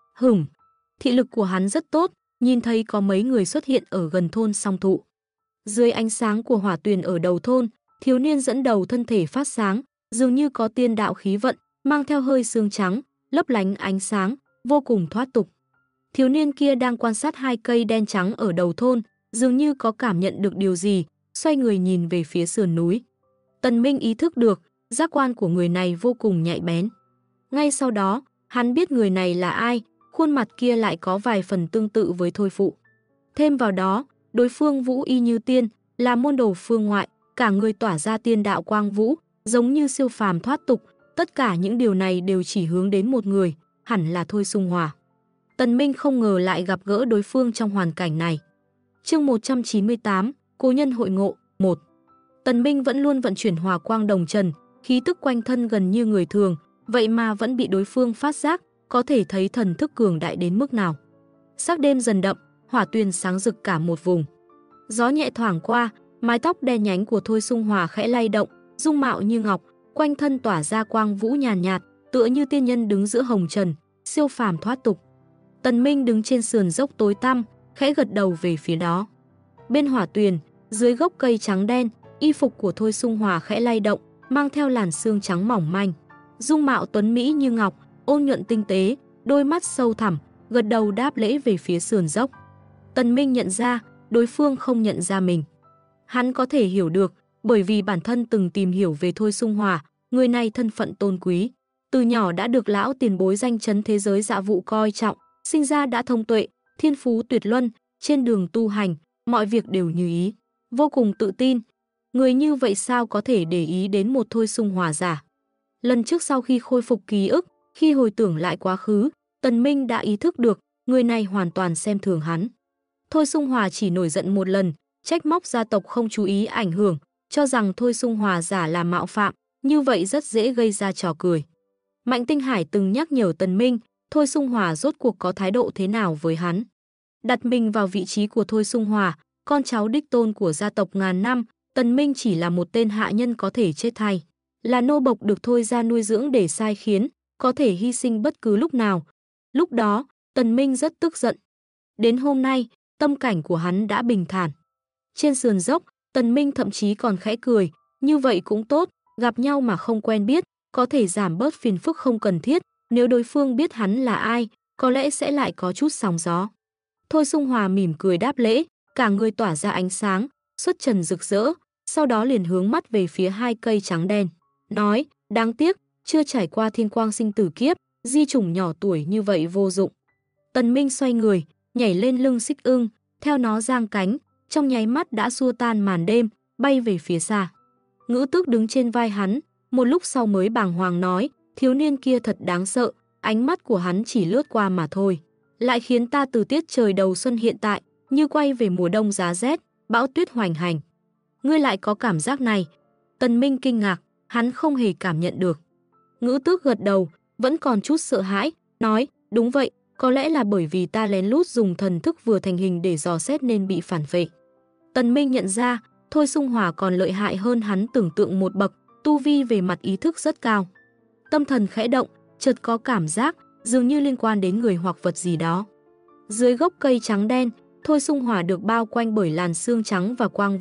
Thị lực của hắn rất tốt, nhìn thấy có mấy người xuất hiện ở gần thôn Song Thụ. Dưới ánh sáng của hỏa tuyền ở đầu thôn, thiếu niên dẫn đầu thân thể phát sáng, dường như có tiên đạo khí vận, mang theo hơi sương trắng, lấp lánh ánh sáng, vô cùng thoát tục. Thiếu niên kia đang quan sát hai cây đen trắng ở đầu thôn, dường như có cảm nhận được điều gì, xoay người nhìn về phía sườn núi. Tần Minh ý thức được, giác quan của người này vô cùng nhạy bén. Ngay sau đó, hắn biết người này là ai, khuôn mặt kia lại có vài phần tương tự với Thôi Phụ. Thêm vào đó, đối phương vũ y như tiên, là môn đồ phương ngoại, cả người tỏa ra tiên đạo quang vũ, giống như siêu phàm thoát tục, tất cả những điều này đều chỉ hướng đến một người, hẳn là Thôi Xung Hòa. Tần Minh không ngờ lại gặp gỡ đối phương trong hoàn cảnh này. Chương 198, Cố nhân hội ngộ, 1. Tần Minh vẫn luôn vận chuyển Hỏa Quang Đồng Trần, khí tức quanh thân gần như người thường, vậy mà vẫn bị đối phương phát giác, có thể thấy thần thức cường đại đến mức nào. Sắc đêm dần đậm, hỏa tuyền sáng rực cả một vùng. Gió nhẹ thoảng qua, mái tóc đen nhánh của Thôi Xung Hòa khẽ lay động, dung mạo như ngọc, quanh thân tỏa ra quang vũ nhàn nhạt, tựa như tiên nhân đứng giữa hồng trần, siêu phàm thoát tục. Tần Minh đứng trên sườn dốc tối tăm, khẽ gật đầu về phía đó. Bên hỏa tuyền, dưới gốc cây trắng đen, y phục của Thôi Xung Hòa khẽ lay động, mang theo làn sương trắng mỏng manh. Dung mạo tuấn mỹ như ngọc, ôn nhuận tinh tế, đôi mắt sâu thẳm, gật đầu đáp lễ về phía sườn dốc. Tần Minh nhận ra, đối phương không nhận ra mình. Hắn có thể hiểu được, bởi vì bản thân từng tìm hiểu về Thôi Xung Hòa, người này thân phận tôn quý. Từ nhỏ đã được lão tiền bối danh chấn thế giới dạ vụ coi trọng, sinh ra đã thông tuệ, thiên phú tuyệt luân, trên đường tu hành, mọi việc đều như ý. Vô cùng tự tin. Người như vậy sao có thể để ý đến một Thôi Xung Hòa giả? Lần trước sau khi khôi phục ký ức, khi hồi tưởng lại quá khứ, Tần Minh đã ý thức được, người này hoàn toàn xem thường hắn. Thôi Xung Hòa chỉ nổi giận một lần, trách móc gia tộc không chú ý ảnh hưởng, cho rằng Thôi Xung Hòa giả là mạo phạm, như vậy rất dễ gây ra trò cười. Mạnh Tinh Hải từng nhắc nhở Tần Minh, Thôi Xung Hòa rốt cuộc có thái độ thế nào với hắn. Đặt mình vào vị trí của Thôi Xung Hòa, con cháu đích tôn của gia tộc ngàn năm, Tần Minh chỉ là một tên hạ nhân có thể chết thay. Là nô bộc được Thôi ra nuôi dưỡng để sai khiến, có thể hy sinh bất cứ lúc nào. Lúc đó, Tần Minh rất tức giận. Đến hôm nay, tâm cảnh của hắn đã bình thản. Trên sườn dốc, Tần Minh thậm chí còn khẽ cười, như vậy cũng tốt, gặp nhau mà không quen biết, có thể giảm bớt phiền phức không cần thiết, nếu đối phương biết hắn là ai, có lẽ sẽ lại có chút sóng gió. Thôi Xung Hòa mỉm cười đáp lễ, cả người tỏa ra ánh sáng, xuất trần rực rỡ, sau đó liền hướng mắt về phía hai cây trắng đen, nói, đáng tiếc, chưa trải qua thiên quang sinh tử kiếp, di chủng nhỏ tuổi như vậy vô dụng. Tần Minh xoay người, nhảy lên lưng Xích Ưng, theo nó giang cánh, trong nháy mắt đã xua tan màn đêm, bay về phía xa. Ngữ Tước đứng trên vai hắn, một lúc sau mới bàng hoàng nói, thiếu niên kia thật đáng sợ, ánh mắt của hắn chỉ lướt qua mà thôi, lại khiến ta từ tiết trời đầu xuân hiện tại, như quay về mùa đông giá rét, bão tuyết hoành hành. Ngươi lại có cảm giác này? Tần Minh kinh ngạc, hắn không hề cảm nhận được. Ngữ Tước gật đầu, vẫn còn chút sợ hãi, nói, đúng vậy, có lẽ là bởi vì ta lén lút dùng thần thức vừa thành hình để dò xét nên bị phản vệ. Tần Minh nhận ra, Thôi Xung Hòa còn lợi hại hơn hắn tưởng tượng một bậc, tu vi về mặt ý thức rất cao. Tâm thần khẽ động, chợt có cảm giác, dường như liên quan đến người hoặc vật gì đó. Dưới gốc cây trắng đen, Thôi Xung Hòa được bao quanh bởi làn sương trắng và quang vũ,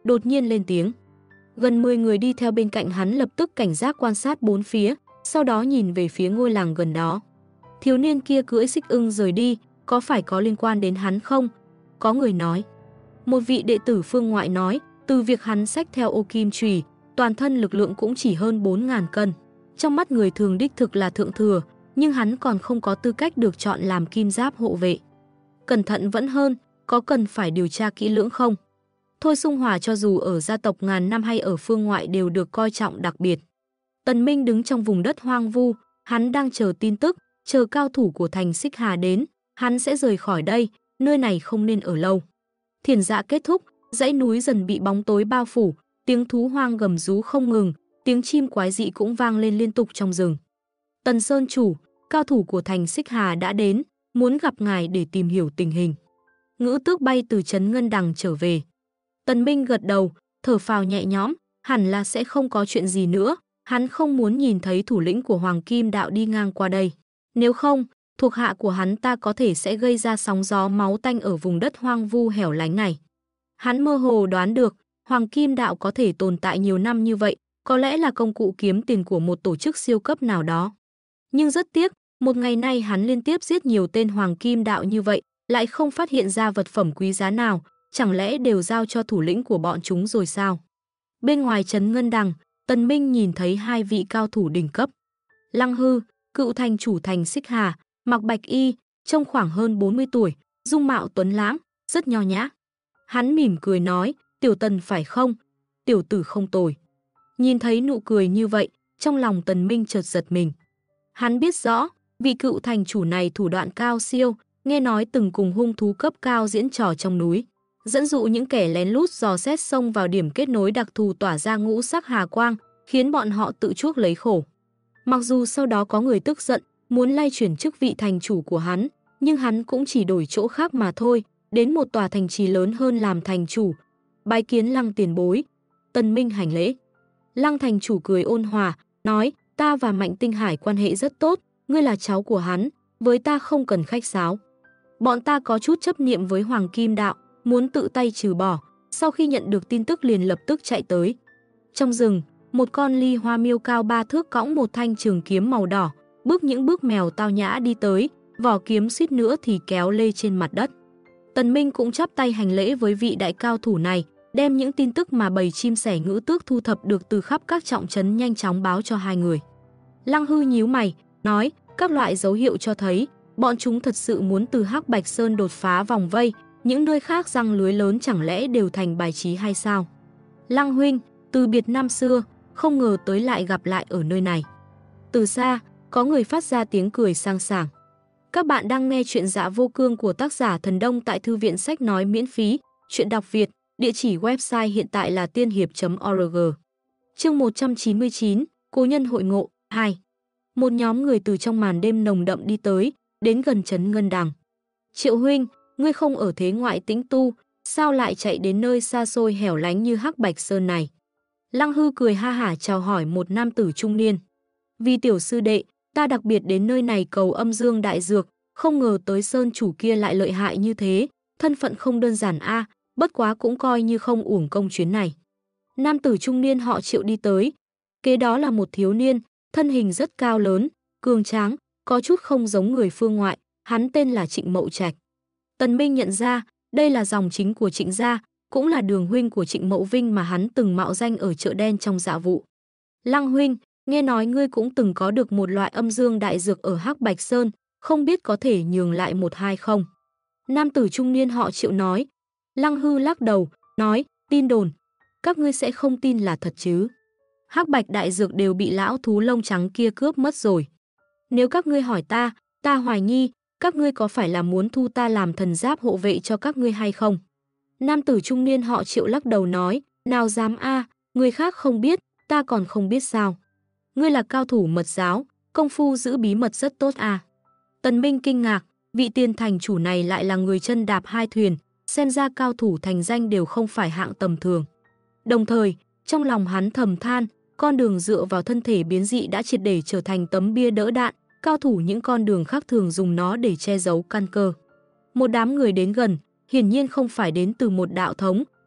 đột nhiên lên tiếng. Gần 10 người đi theo bên cạnh hắn lập tức cảnh giác quan sát bốn phía, sau đó nhìn về phía ngôi làng gần đó. Thiếu niên kia cưỡi xích ưng rời đi, có phải có liên quan đến hắn không? Có người nói. Một vị đệ tử phương ngoại nói, từ việc hắn xách theo ô kim chùy, toàn thân lực lượng cũng chỉ hơn 4.000 cân. Trong mắt người thường đích thực là thượng thừa, nhưng hắn còn không có tư cách được chọn làm kim giáp hộ vệ. Cẩn thận vẫn hơn, có cần phải điều tra kỹ lưỡng không? Thôi Xung Hòa cho dù ở gia tộc ngàn năm hay ở phương ngoại đều được coi trọng đặc biệt. Tần Minh đứng trong vùng đất hoang vu, hắn đang chờ tin tức, chờ cao thủ của thành Xích Hà đến, hắn sẽ rời khỏi đây, nơi này không nên ở lâu. Thiền dạ kết thúc, dãy núi dần bị bóng tối bao phủ, tiếng thú hoang gầm rú không ngừng, tiếng chim quái dị cũng vang lên liên tục trong rừng. Tần Sơn chủ, cao thủ của thành Xích Hà đã đến, muốn gặp ngài để tìm hiểu tình hình. Ngữ Tước bay từ trấn Ngân Đằng trở về. Tần Minh gật đầu, thở phào nhẹ nhõm, hẳn là sẽ không có chuyện gì nữa, hắn không muốn nhìn thấy thủ lĩnh của Hoàng Kim Đạo đi ngang qua đây. Nếu không, thuộc hạ của hắn ta có thể sẽ gây ra sóng gió máu tanh ở vùng đất hoang vu hẻo lánh này. Hắn mơ hồ đoán được, Hoàng Kim Đạo có thể tồn tại nhiều năm như vậy, có lẽ là công cụ kiếm tiền của một tổ chức siêu cấp nào đó. Nhưng rất tiếc, một ngày nay hắn liên tiếp giết nhiều tên Hoàng Kim Đạo như vậy, lại không phát hiện ra vật phẩm quý giá nào, chẳng lẽ đều giao cho thủ lĩnh của bọn chúng rồi sao? Bên ngoài trấn Ngân Đằng, Tần Minh nhìn thấy hai vị cao thủ đỉnh cấp. Lăng Hư, cựu thành chủ thành Xích Hà, mặc bạch y, trông khoảng hơn 40 tuổi, dung mạo tuấn lãng, rất nho nhã. Hắn mỉm cười nói, tiểu Tần phải không? Tiểu tử không tồi. Nhìn thấy nụ cười như vậy, trong lòng Tần Minh chợt giật mình. Hắn biết rõ, vị cựu thành chủ này thủ đoạn cao siêu, nghe nói từng cùng hung thú cấp cao diễn trò trong núi, dẫn dụ những kẻ lén lút dò xét xông vào điểm kết nối đặc thù tỏa ra ngũ sắc hà quang, khiến bọn họ tự chuốc lấy khổ. Mặc dù sau đó có người tức giận, muốn lay chuyển chức vị thành chủ của hắn, nhưng hắn cũng chỉ đổi chỗ khác mà thôi, đến một tòa thành trì lớn hơn làm thành chủ. Bái kiến Lăng tiền bối. Tần Minh hành lễ. Lăng thành chủ cười ôn hòa, nói, ta và Mạnh Tinh Hải quan hệ rất tốt, ngươi là cháu của hắn, với ta không cần khách sáo. Bọn ta có chút chấp niệm với Hoàng Kim Đạo, muốn tự tay trừ bỏ, sau khi nhận được tin tức liền lập tức chạy tới. Trong rừng, một con ly hoa miêu cao 3 thước cõng một thanh trường kiếm màu đỏ, bước những bước mèo tao nhã đi tới, vỏ kiếm suýt nữa thì kéo lê trên mặt đất. Tần Minh cũng chắp tay hành lễ với vị đại cao thủ này, đem những tin tức mà bầy chim sẻ Ngữ Tước thu thập được từ khắp các trọng trấn nhanh chóng báo cho hai người. Lăng Hư nhíu mày, nói, các loại dấu hiệu cho thấy, bọn chúng thật sự muốn từ Hắc Bạch Sơn đột phá vòng vây, những nơi khác răng lưới lớn chẳng lẽ đều thành bài trí hay sao? Lăng huynh, từ biệt năm xưa, không ngờ tới lại gặp lại ở nơi này. Từ xa, có người phát ra tiếng cười sang sảng. Các bạn đang nghe chuyện Dạ Vô Cương của tác giả Thần Đông tại thư viện sách nói miễn phí, chuyện đọc Việt, địa chỉ website hiện tại là tiên hiệp.org. Chương 199, Cố nhân hội ngộ 2. Một nhóm người từ trong màn đêm nồng đậm đi tới, đến gần trấn Ngân Đằng. Triệu huynh, ngươi không ở thế ngoại tĩnh tu, sao lại chạy đến nơi xa xôi hẻo lánh như Hắc Bạch Sơn này? Lăng Hư cười ha hả chào hỏi một nam tử trung niên. Vì tiểu sư đệ, ta đặc biệt đến nơi này cầu âm dương đại dược, không ngờ tới sơn chủ kia lại lợi hại như thế, thân phận không đơn giản a, bất quá cũng coi như không uổng công chuyến này. Nam tử trung niên họ Triệu đi tới, kế đó là một thiếu niên, thân hình rất cao lớn, cường tráng, có chút không giống người phương ngoại, hắn tên là Trịnh Mậu Trạch. Tần Minh nhận ra, đây là dòng chính của Trịnh gia, cũng là đường huynh của Trịnh Mậu Vinh mà hắn từng mạo danh ở chợ đen trong dạ vụ. Lăng huynh, nghe nói ngươi cũng từng có được một loại âm dương đại dược ở Hắc Bạch Sơn, không biết có thể nhường lại một hai không? Nam tử trung niên họ Triệu nói. Lăng Hư lắc đầu, nói, tin đồn, các ngươi sẽ không tin là thật chứ? Hắc Bạch đại dược đều bị lão thú lông trắng kia cướp mất rồi. Nếu các ngươi hỏi ta hoài nghi, các ngươi có phải là muốn thu ta làm thần giáp hộ vệ cho các ngươi hay không? Nam tử trung niên họ Triệu lắc đầu nói, nào dám a, người khác không biết, ta còn không biết sao? Ngươi là cao thủ mật giáo, công phu giữ bí mật rất tốt à? Tần Minh kinh ngạc, vị tiền thành chủ này lại là người chân đạp hai thuyền, xem ra cao thủ thành danh đều không phải hạng tầm thường. Đồng thời, trong lòng hắn thầm than, con đường dựa vào thân thể biến dị đã triệt để trở thành tấm bia đỡ đạn, cao thủ những con đường khác thường dùng nó để che giấu căn cơ. Một đám người đến gần, hiển nhiên không phải đến từ một đạo thống,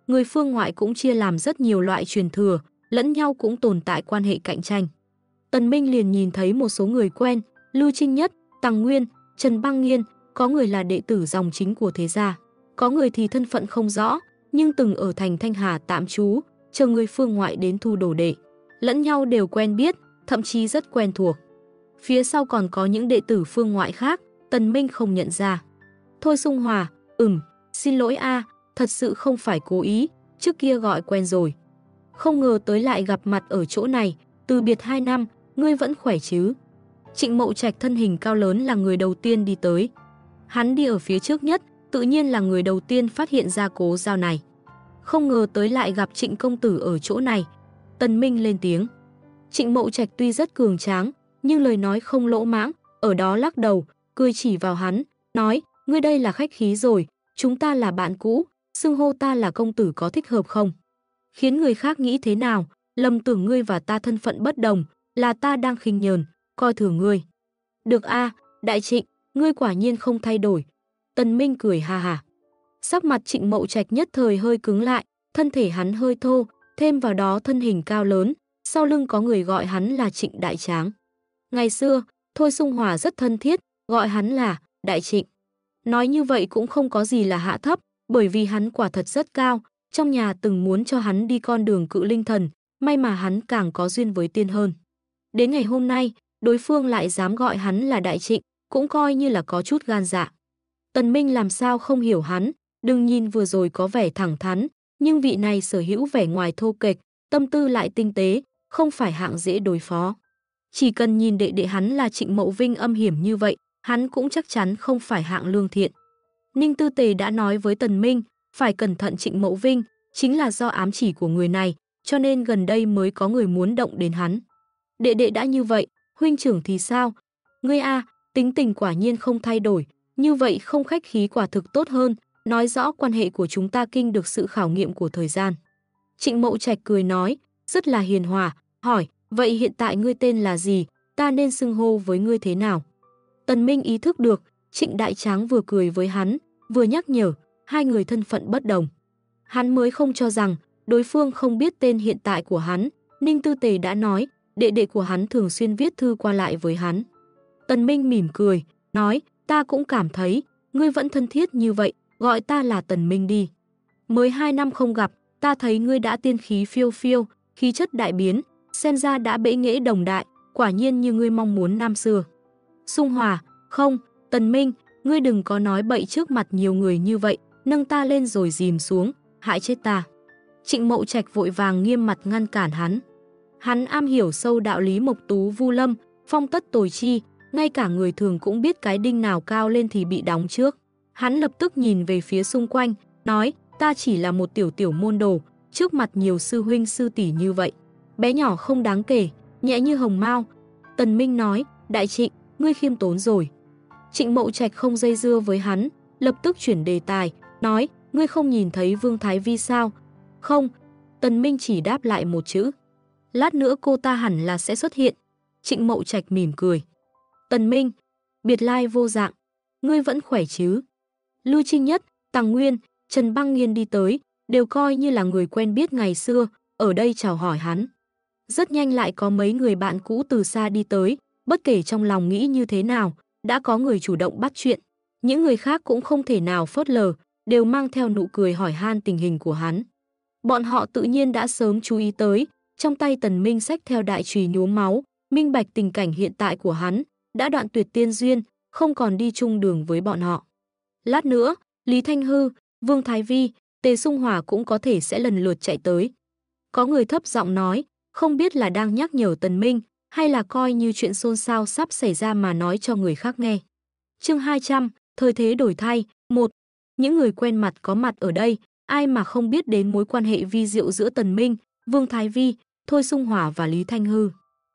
người phương ngoại cũng chia làm rất nhiều loại truyền thừa, lẫn nhau cũng tồn tại quan hệ cạnh tranh. Tần Minh liền nhìn thấy một số người quen, Lưu Trinh Nhất, Tằng Nguyên, Trần Băng Nghiên, có người là đệ tử dòng chính của thế gia, có người thì thân phận không rõ, nhưng từng ở thành Thanh Hà tạm trú, chờ người phương ngoại đến thu đồ đệ. Lẫn nhau đều quen biết, thậm chí rất quen thuộc. Phía sau còn có những đệ tử phương ngoại khác, Tần Minh không nhận ra. Thôi Sung Hòa, xin lỗi a, thật sự không phải cố ý, trước kia gọi quen rồi. Không ngờ tới lại gặp mặt ở chỗ này, từ biệt 2 năm, ngươi vẫn khỏe chứ? Trịnh Mậu Trạch thân hình cao lớn là người đầu tiên đi tới. Hắn đi ở phía trước nhất, tự nhiên là người đầu tiên phát hiện ra Cố Giao này. Không ngờ tới lại gặp Trịnh công tử ở chỗ này. Tần Minh lên tiếng. Trịnh Mậu Trạch tuy rất cường tráng, nhưng lời nói không lỗ mãng, ở đó lắc đầu, cười chỉ vào hắn, nói, ngươi đây là khách khí rồi, chúng ta là bạn cũ, xưng hô ta là công tử có thích hợp không? Khiến người khác nghĩ thế nào, lầm tưởng ngươi và ta thân phận bất đồng, là ta đang khinh nhờn, coi thường ngươi. Được a, Đại Trịnh, ngươi quả nhiên không thay đổi. Tần Minh cười ha ha. Sắc mặt Trịnh Mậu Trạch nhất thời hơi cứng lại, thân thể hắn hơi thô, thêm vào đó thân hình cao lớn, sau lưng có người gọi hắn là Trịnh Đại Tráng. Ngày xưa, Thôi Sung Hòa rất thân thiết, gọi hắn là Đại Trịnh. Nói như vậy cũng không có gì là hạ thấp, bởi vì hắn quả thật rất cao, trong nhà từng muốn cho hắn đi con đường cự linh thần, may mà hắn càng có duyên với tiên hơn. Đến ngày hôm nay, đối phương lại dám gọi hắn là Đại Trịnh, cũng coi như là có chút gan dạ. Tần Minh làm sao không hiểu hắn, đừng nhìn vừa rồi có vẻ thẳng thắn, nhưng vị này sở hữu vẻ ngoài thô kệch, tâm tư lại tinh tế, không phải hạng dễ đối phó. Chỉ cần nhìn đệ đệ hắn là Trịnh Mậu Vinh âm hiểm như vậy, hắn cũng chắc chắn không phải hạng lương thiện. Ninh Tư Tề đã nói với Tần Minh, phải cẩn thận Trịnh Mậu Vinh, chính là do ám chỉ của người này, cho nên gần đây mới có người muốn động đến hắn. Đệ đệ đã như vậy, huynh trưởng thì sao? Ngươi a, tính tình quả nhiên không thay đổi, như vậy không khách khí quả thực tốt hơn, nói rõ quan hệ của chúng ta kinh được sự khảo nghiệm của thời gian. Trịnh Mậu Trạch cười nói, rất là hiền hòa, hỏi, vậy hiện tại ngươi tên là gì, ta nên xưng hô với ngươi thế nào? Tần Minh ý thức được, Trịnh Đại Tráng vừa cười với hắn, vừa nhắc nhở, hai người thân phận bất đồng. Hắn mới không cho rằng, đối phương không biết tên hiện tại của hắn, Ninh Tư Tề đã nói, đệ đệ của hắn thường xuyên viết thư qua lại với hắn. Tần Minh mỉm cười, nói, ta cũng cảm thấy, ngươi vẫn thân thiết như vậy, gọi ta là Tần Minh đi. Mới 2 năm không gặp, ta thấy ngươi đã tiên khí phiêu phiêu, khí chất đại biến, xem ra đã bẽ nghễ đồng đại, quả nhiên như ngươi mong muốn năm xưa. Sung Hòa, không, Tần Minh, ngươi đừng có nói bậy trước mặt nhiều người như vậy, nâng ta lên rồi dìm xuống, hại chết ta. Trịnh Mậu Trạch vội vàng nghiêm mặt ngăn cản hắn. Hắn am hiểu sâu đạo lý mộc tú vu lâm, phong tất tồi chi, ngay cả người thường cũng biết cái đinh nào cao lên thì bị đóng trước. Hắn lập tức nhìn về phía xung quanh, nói, ta chỉ là một tiểu môn đồ, trước mặt nhiều sư huynh sư tỷ như vậy. Bé nhỏ không đáng kể, nhẹ như hồng mao. Tần Minh nói, Đại Trịnh, ngươi khiêm tốn rồi. Trịnh Mậu Trạch không dây dưa với hắn, lập tức chuyển đề tài, nói, ngươi không nhìn thấy Vương Thái Vi sao? Không. Tần Minh chỉ đáp lại một chữ. Lát nữa cô ta hẳn là sẽ xuất hiện. Trịnh Mậu Trạch mỉm cười. Tần Minh, biệt lai vô dạng, ngươi vẫn khỏe chứ? Lưu Trinh Nhất, Tằng Nguyên, Trần Băng Nghiên đi tới, đều coi như là người quen biết ngày xưa, ở đây chào hỏi hắn. Rất nhanh lại có mấy người bạn cũ từ xa đi tới, bất kể trong lòng nghĩ như thế nào, đã có người chủ động bắt chuyện. Những người khác cũng không thể nào phớt lờ, đều mang theo nụ cười hỏi han tình hình của hắn. Bọn họ tự nhiên đã sớm chú ý tới, trong tay Tần Minh xách theo đại chùy nhuốm máu, minh bạch tình cảnh hiện tại của hắn, đã đoạn tuyệt tiên duyên, không còn đi chung đường với bọn họ. Lát nữa, Lý Thanh Hư, Vương Thái Vi, Tề Sung Hỏa cũng có thể sẽ lần lượt chạy tới. Có người thấp giọng nói, không biết là đang nhắc nhở Tần Minh, hay là coi như chuyện xôn xao sắp xảy ra mà nói cho người khác nghe. Chương 200, thời thế đổi thay, 1. Những người quen mặt có mặt ở đây, ai mà không biết đến mối quan hệ vi diệu giữa Tần Minh, Vương Thái Vi, Thôi Sung Hỏa và Lý Thanh Hư.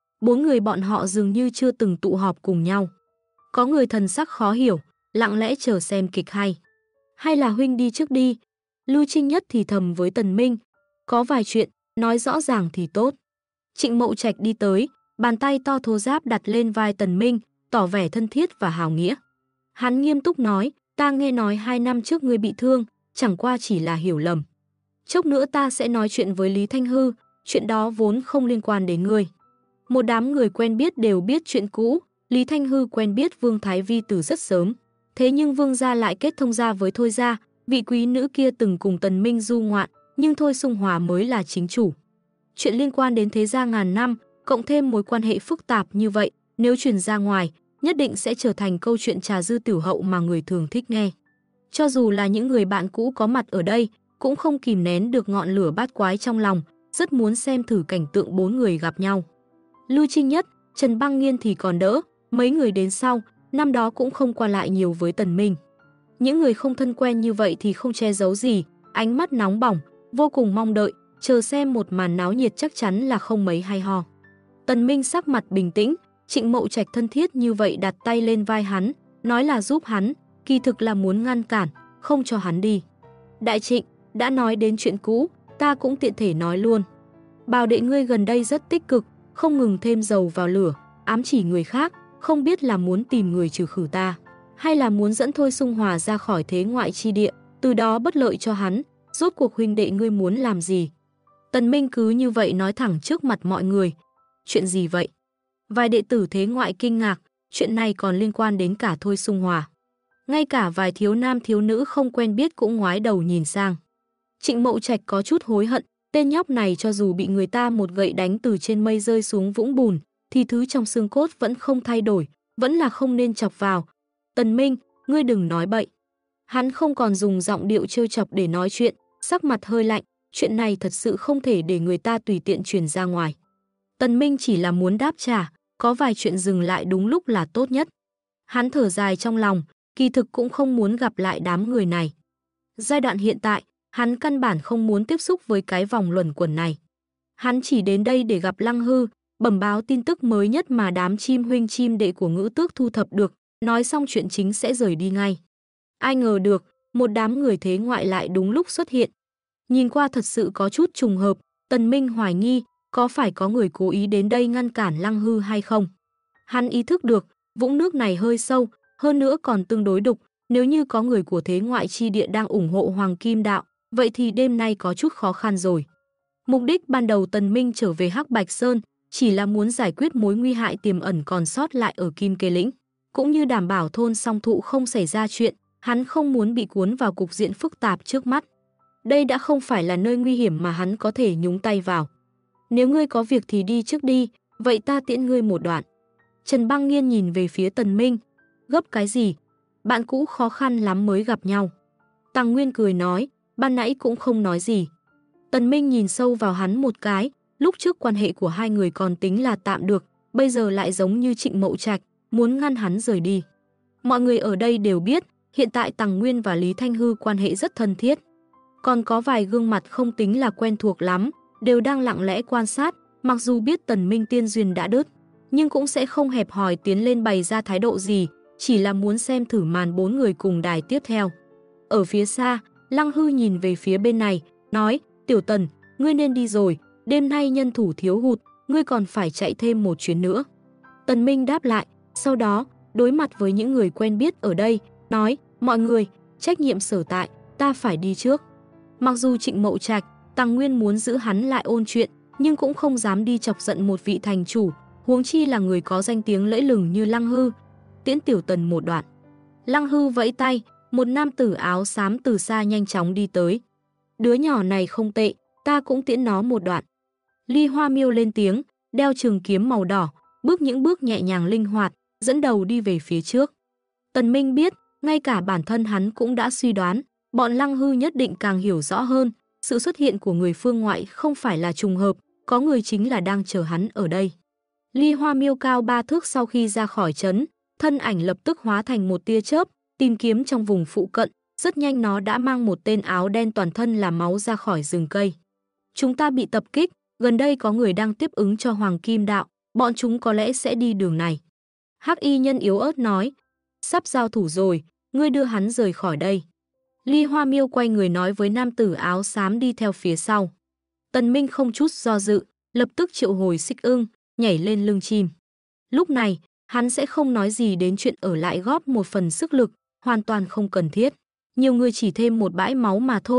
4 người bọn họ dường như chưa từng tụ họp cùng nhau. Có người thần sắc khó hiểu, lặng lẽ chờ xem kịch hay. Hay là huynh đi trước đi? Lưu Trinh Nhất thì thầm với Tần Minh. Có vài chuyện, nói rõ ràng thì tốt. Trịnh Mậu Trạch đi tới, bàn tay to thô ráp đặt lên vai Tần Minh, tỏ vẻ thân thiết và hào nghĩa. Hắn nghiêm túc nói, ta nghe nói 2 năm trước ngươi bị thương, chẳng qua chỉ là hiểu lầm. Chốc nữa ta sẽ nói chuyện với Lý Thanh Hư, chuyện đó vốn không liên quan đến ngươi. Một đám người quen biết đều biết chuyện cũ, Lý Thanh Hư quen biết Vương Thái Vi từ rất sớm. Thế nhưng Vương gia lại kết thông gia với Thôi gia, vị quý nữ kia từng cùng Tần Minh du ngoạn, nhưng Thôi Sung Hòa mới là chính chủ. Chuyện liên quan đến thế gia ngàn năm, cộng thêm mối quan hệ phức tạp như vậy, nếu truyền ra ngoài, nhất định sẽ trở thành câu chuyện trà dư tiểu hậu mà người thường thích nghe. Cho dù là những người bạn cũ có mặt ở đây, cũng không kìm nén được ngọn lửa bát quái trong lòng, rất muốn xem thử cảnh tượng bốn người gặp nhau. Lưu Trinh Nhất, Trần Băng Nghiên thì còn đỡ, mấy người đến sau, năm đó cũng không qua lại nhiều với Tần Minh. Những người không thân quen như vậy thì không che giấu gì, ánh mắt nóng bỏng, vô cùng mong đợi, chờ xem một màn náo nhiệt chắc chắn là không mấy hay ho. Tần Minh sắc mặt bình tĩnh, Trịnh Mậu Trạch thân thiết như vậy đặt tay lên vai hắn, nói là giúp hắn, kỳ thực là muốn ngăn cản, không cho hắn đi. Đại Trịnh, đã nói đến chuyện cũ, ta cũng tiện thể nói luôn. Bảo đệ ngươi gần đây rất tích cực, không ngừng thêm dầu vào lửa, ám chỉ người khác, không biết là muốn tìm người trừ khử ta, hay là muốn dẫn Thôi Sung Hòa ra khỏi thế ngoại chi địa, từ đó bất lợi cho hắn, rốt cuộc huynh đệ ngươi muốn làm gì? Tần Minh cứ như vậy nói thẳng trước mặt mọi người. Chuyện gì vậy? Vài đệ tử thế ngoại kinh ngạc, chuyện này còn liên quan đến cả Thôi Sung Hòa. Ngay cả vài thiếu nam thiếu nữ không quen biết cũng ngoái đầu nhìn sang. Trịnh Mậu Trạch có chút hối hận, tên nhóc này cho dù bị người ta một gậy đánh từ trên mây rơi xuống vũng bùn, thì thứ trong xương cốt vẫn không thay đổi, vẫn là không nên chọc vào. Tần Minh, ngươi đừng nói bậy. Hắn không còn dùng giọng điệu trêu chọc để nói chuyện, sắc mặt hơi lạnh, chuyện này thật sự không thể để người ta tùy tiện truyền ra ngoài. Tần Minh chỉ là muốn đáp trả, có vài chuyện dừng lại đúng lúc là tốt nhất. Hắn thở dài trong lòng, kỳ thực cũng không muốn gặp lại đám người này. Giai đoạn hiện tại, hắn căn bản không muốn tiếp xúc với cái vòng luẩn quẩn này. Hắn chỉ đến đây để gặp Lăng Hư, bẩm báo tin tức mới nhất mà đám chim huynh chim đệ của Ngữ Tước thu thập được, nói xong chuyện chính sẽ rời đi ngay. Ai ngờ được, một đám người thế ngoại lại đúng lúc xuất hiện. Nhìn qua thật sự có chút trùng hợp, Tần Minh hoài nghi, có phải có người cố ý đến đây ngăn cản Lăng Hư hay không? Hắn ý thức được, vũng nước này hơi sâu, hơn nữa còn tương đối đục, nếu như có người của thế ngoại chi địa đang ủng hộ Hoàng Kim Đạo, vậy thì đêm nay có chút khó khăn rồi. Mục đích ban đầu Tần Minh trở về Hắc Bạch Sơn chỉ là muốn giải quyết mối nguy hại tiềm ẩn còn sót lại ở Kim Kê Lĩnh, cũng như đảm bảo thôn Song Thụ không xảy ra chuyện, hắn không muốn bị cuốn vào cục diện phức tạp trước mắt. Đây đã không phải là nơi nguy hiểm mà hắn có thể nhúng tay vào. Nếu ngươi có việc thì đi trước đi, vậy ta tiễn ngươi một đoạn. Trần Băng Nghiên nhìn về phía Tần Minh. Gấp cái gì? Bạn cũ khó khăn lắm mới gặp nhau. Tằng Nguyên cười nói, ban nãy cũng không nói gì. Tần Minh nhìn sâu vào hắn một cái, lúc trước quan hệ của hai người còn tính là tạm được, bây giờ lại giống như Trịnh Mậu Trạch, muốn ngăn hắn rời đi. Mọi người ở đây đều biết, hiện tại Tằng Nguyên và Lý Thanh Hư quan hệ rất thân thiết. Còn có vài gương mặt không tính là quen thuộc lắm, đều đang lặng lẽ quan sát, mặc dù biết Tần Minh tiên duyên đã đứt, nhưng cũng sẽ không hẹp hòi tiến lên bày ra thái độ gì, chỉ là muốn xem thử màn bốn người cùng đài tiếp theo. Ở phía xa, Lăng Hư nhìn về phía bên này, nói, Tiểu Tần, ngươi nên đi rồi, đêm nay nhân thủ thiếu hụt, ngươi còn phải chạy thêm một chuyến nữa. Tần Minh đáp lại, sau đó, đối mặt với những người quen biết ở đây, nói, mọi người, trách nhiệm sở tại, ta phải đi trước. Mặc dù Trịnh Mậu Trạch, Tằng Nguyên muốn giữ hắn lại ôn chuyện, nhưng cũng không dám đi chọc giận một vị thành chủ, huống chi là người có danh tiếng lẫy lừng như Lăng Hư. Tiễn Tiểu Tần một đoạn. Lăng Hư vẫy tay, một nam tử áo xám từ xa nhanh chóng đi tới. Đứa nhỏ này không tệ, ta cũng tiễn nó một đoạn. Ly Hoa Miêu lên tiếng, đeo trường kiếm màu đỏ, bước những bước nhẹ nhàng linh hoạt, dẫn đầu đi về phía trước. Tần Minh biết, ngay cả bản thân hắn cũng đã suy đoán, bọn Lăng Hư nhất định càng hiểu rõ hơn, sự xuất hiện của người phương ngoại không phải là trùng hợp, có người chính là đang chờ hắn ở đây. Ly Hoa Miêu cao 3 thước sau khi ra khỏi trấn, thân ảnh lập tức hóa thành một tia chớp, tìm kiếm trong vùng phụ cận, rất nhanh nó đã mang một tên áo đen toàn thân là máu ra khỏi rừng cây. Chúng ta bị tập kích, gần đây có người đang tiếp ứng cho Hoàng Kim Đạo, bọn chúng có lẽ sẽ đi đường này. Hắc y nhân yếu ớt nói, sắp giao thủ rồi, ngươi đưa hắn rời khỏi đây. Ly Hoa Miêu quay người nói với nam tử áo xám đi theo phía sau. Tần Minh không chút do dự, lập tức triệu hồi Xích Ưng, nhảy lên lưng chim. Lúc này, hắn sẽ không nói gì đến chuyện ở lại góp một phần sức lực, hoàn toàn không cần thiết. Nhiều người chỉ thêm một bãi máu mà thôi,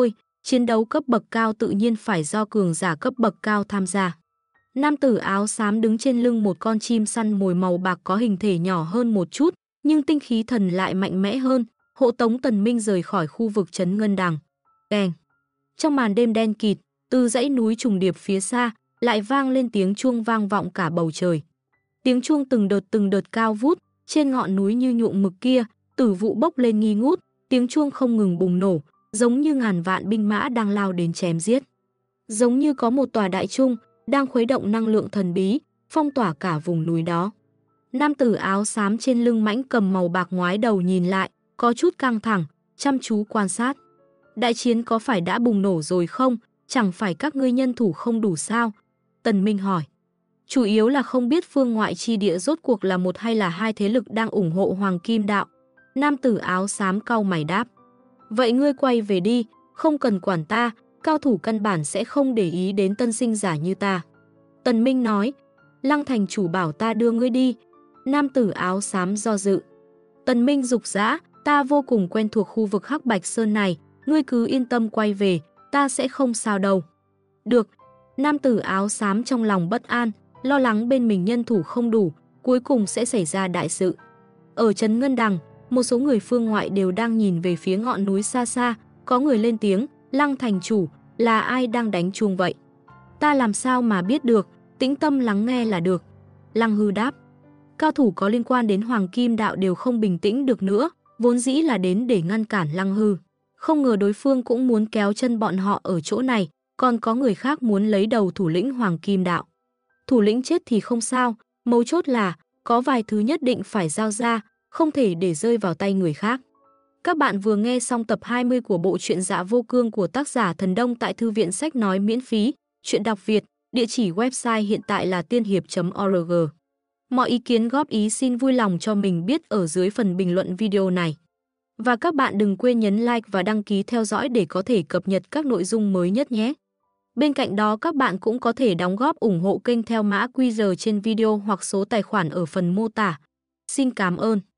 Chiến đấu cấp bậc cao tự nhiên phải do cường giả cấp bậc cao tham gia. Nam tử áo xám đứng trên lưng một con chim săn mồi màu bạc có hình thể nhỏ hơn một chút, nhưng tinh khí thần lại mạnh mẽ hơn, hộ tống Tần Minh rời khỏi khu vực trấn Ngân Đằng. Keng. Trong màn đêm đen kịt, từ dãy núi trùng điệp phía xa, lại vang lên tiếng chuông vang vọng cả bầu trời. Tiếng chuông từng đợt cao vút, trên ngọn núi như nhuộm mực kia, tử vụ bốc lên nghi ngút, tiếng chuông không ngừng bùng nổ, giống như ngàn vạn binh mã đang lao đến chém giết. Giống như có một tòa đại trung đang khuấy động năng lượng thần bí, phong tỏa cả vùng núi đó. Nam tử áo xám trên lưng mãnh cầm màu bạc ngoái đầu nhìn lại, có chút căng thẳng, chăm chú quan sát. Đại chiến có phải đã bùng nổ rồi không? Chẳng phải các ngươi nhân thủ không đủ sao? Tần Minh hỏi. Chủ yếu là không biết phương ngoại chi địa rốt cuộc là một hay là hai thế lực đang ủng hộ Hoàng Kim Đạo. Nam tử áo xám cau mày đáp. Vậy ngươi quay về đi, không cần quản ta, cao thủ căn bản sẽ không để ý đến tân sinh giả như ta. Tần Minh nói, Lăng thành chủ bảo ta đưa ngươi đi. Nam tử áo xám do dự. Tần Minh dục dã, ta vô cùng quen thuộc khu vực Hắc Bạch Sơn này, ngươi cứ yên tâm quay về, ta sẽ không sao đâu. Được. Nam tử áo xám trong lòng bất an, lo lắng bên mình nhân thủ không đủ, cuối cùng sẽ xảy ra đại sự. Ở trấn Ngân Đằng, một số người phương ngoại đều đang nhìn về phía ngọn núi xa xa, có người lên tiếng, Lăng thành chủ, là ai đang đánh chuông vậy? Ta làm sao mà biết được, tĩnh tâm lắng nghe là được. Lăng Hư đáp. Cao thủ có liên quan đến Hoàng Kim Đạo đều không bình tĩnh được nữa, vốn dĩ là đến để ngăn cản Lăng Hư. Không ngờ đối phương cũng muốn kéo chân bọn họ ở chỗ này, còn có người khác muốn lấy đầu thủ lĩnh Hoàng Kim Đạo. Thủ lĩnh chết thì không sao, mấu chốt là có vài thứ nhất định phải giao ra, không thể để rơi vào tay người khác. Các bạn vừa nghe xong tập 20 của bộ truyện Dạ Vô Cương của tác giả Thần Đông tại thư viện sách nói miễn phí, truyện đọc Việt, địa chỉ website hiện tại là tiên hiệp.org. Mọi ý kiến góp ý xin vui lòng cho mình biết ở dưới phần bình luận video này. Và các bạn đừng quên nhấn like và đăng ký theo dõi để có thể cập nhật các nội dung mới nhất nhé. Bên cạnh đó các bạn cũng có thể đóng góp ủng hộ kênh theo mã QR trên video hoặc số tài khoản ở phần mô tả. Xin cảm ơn.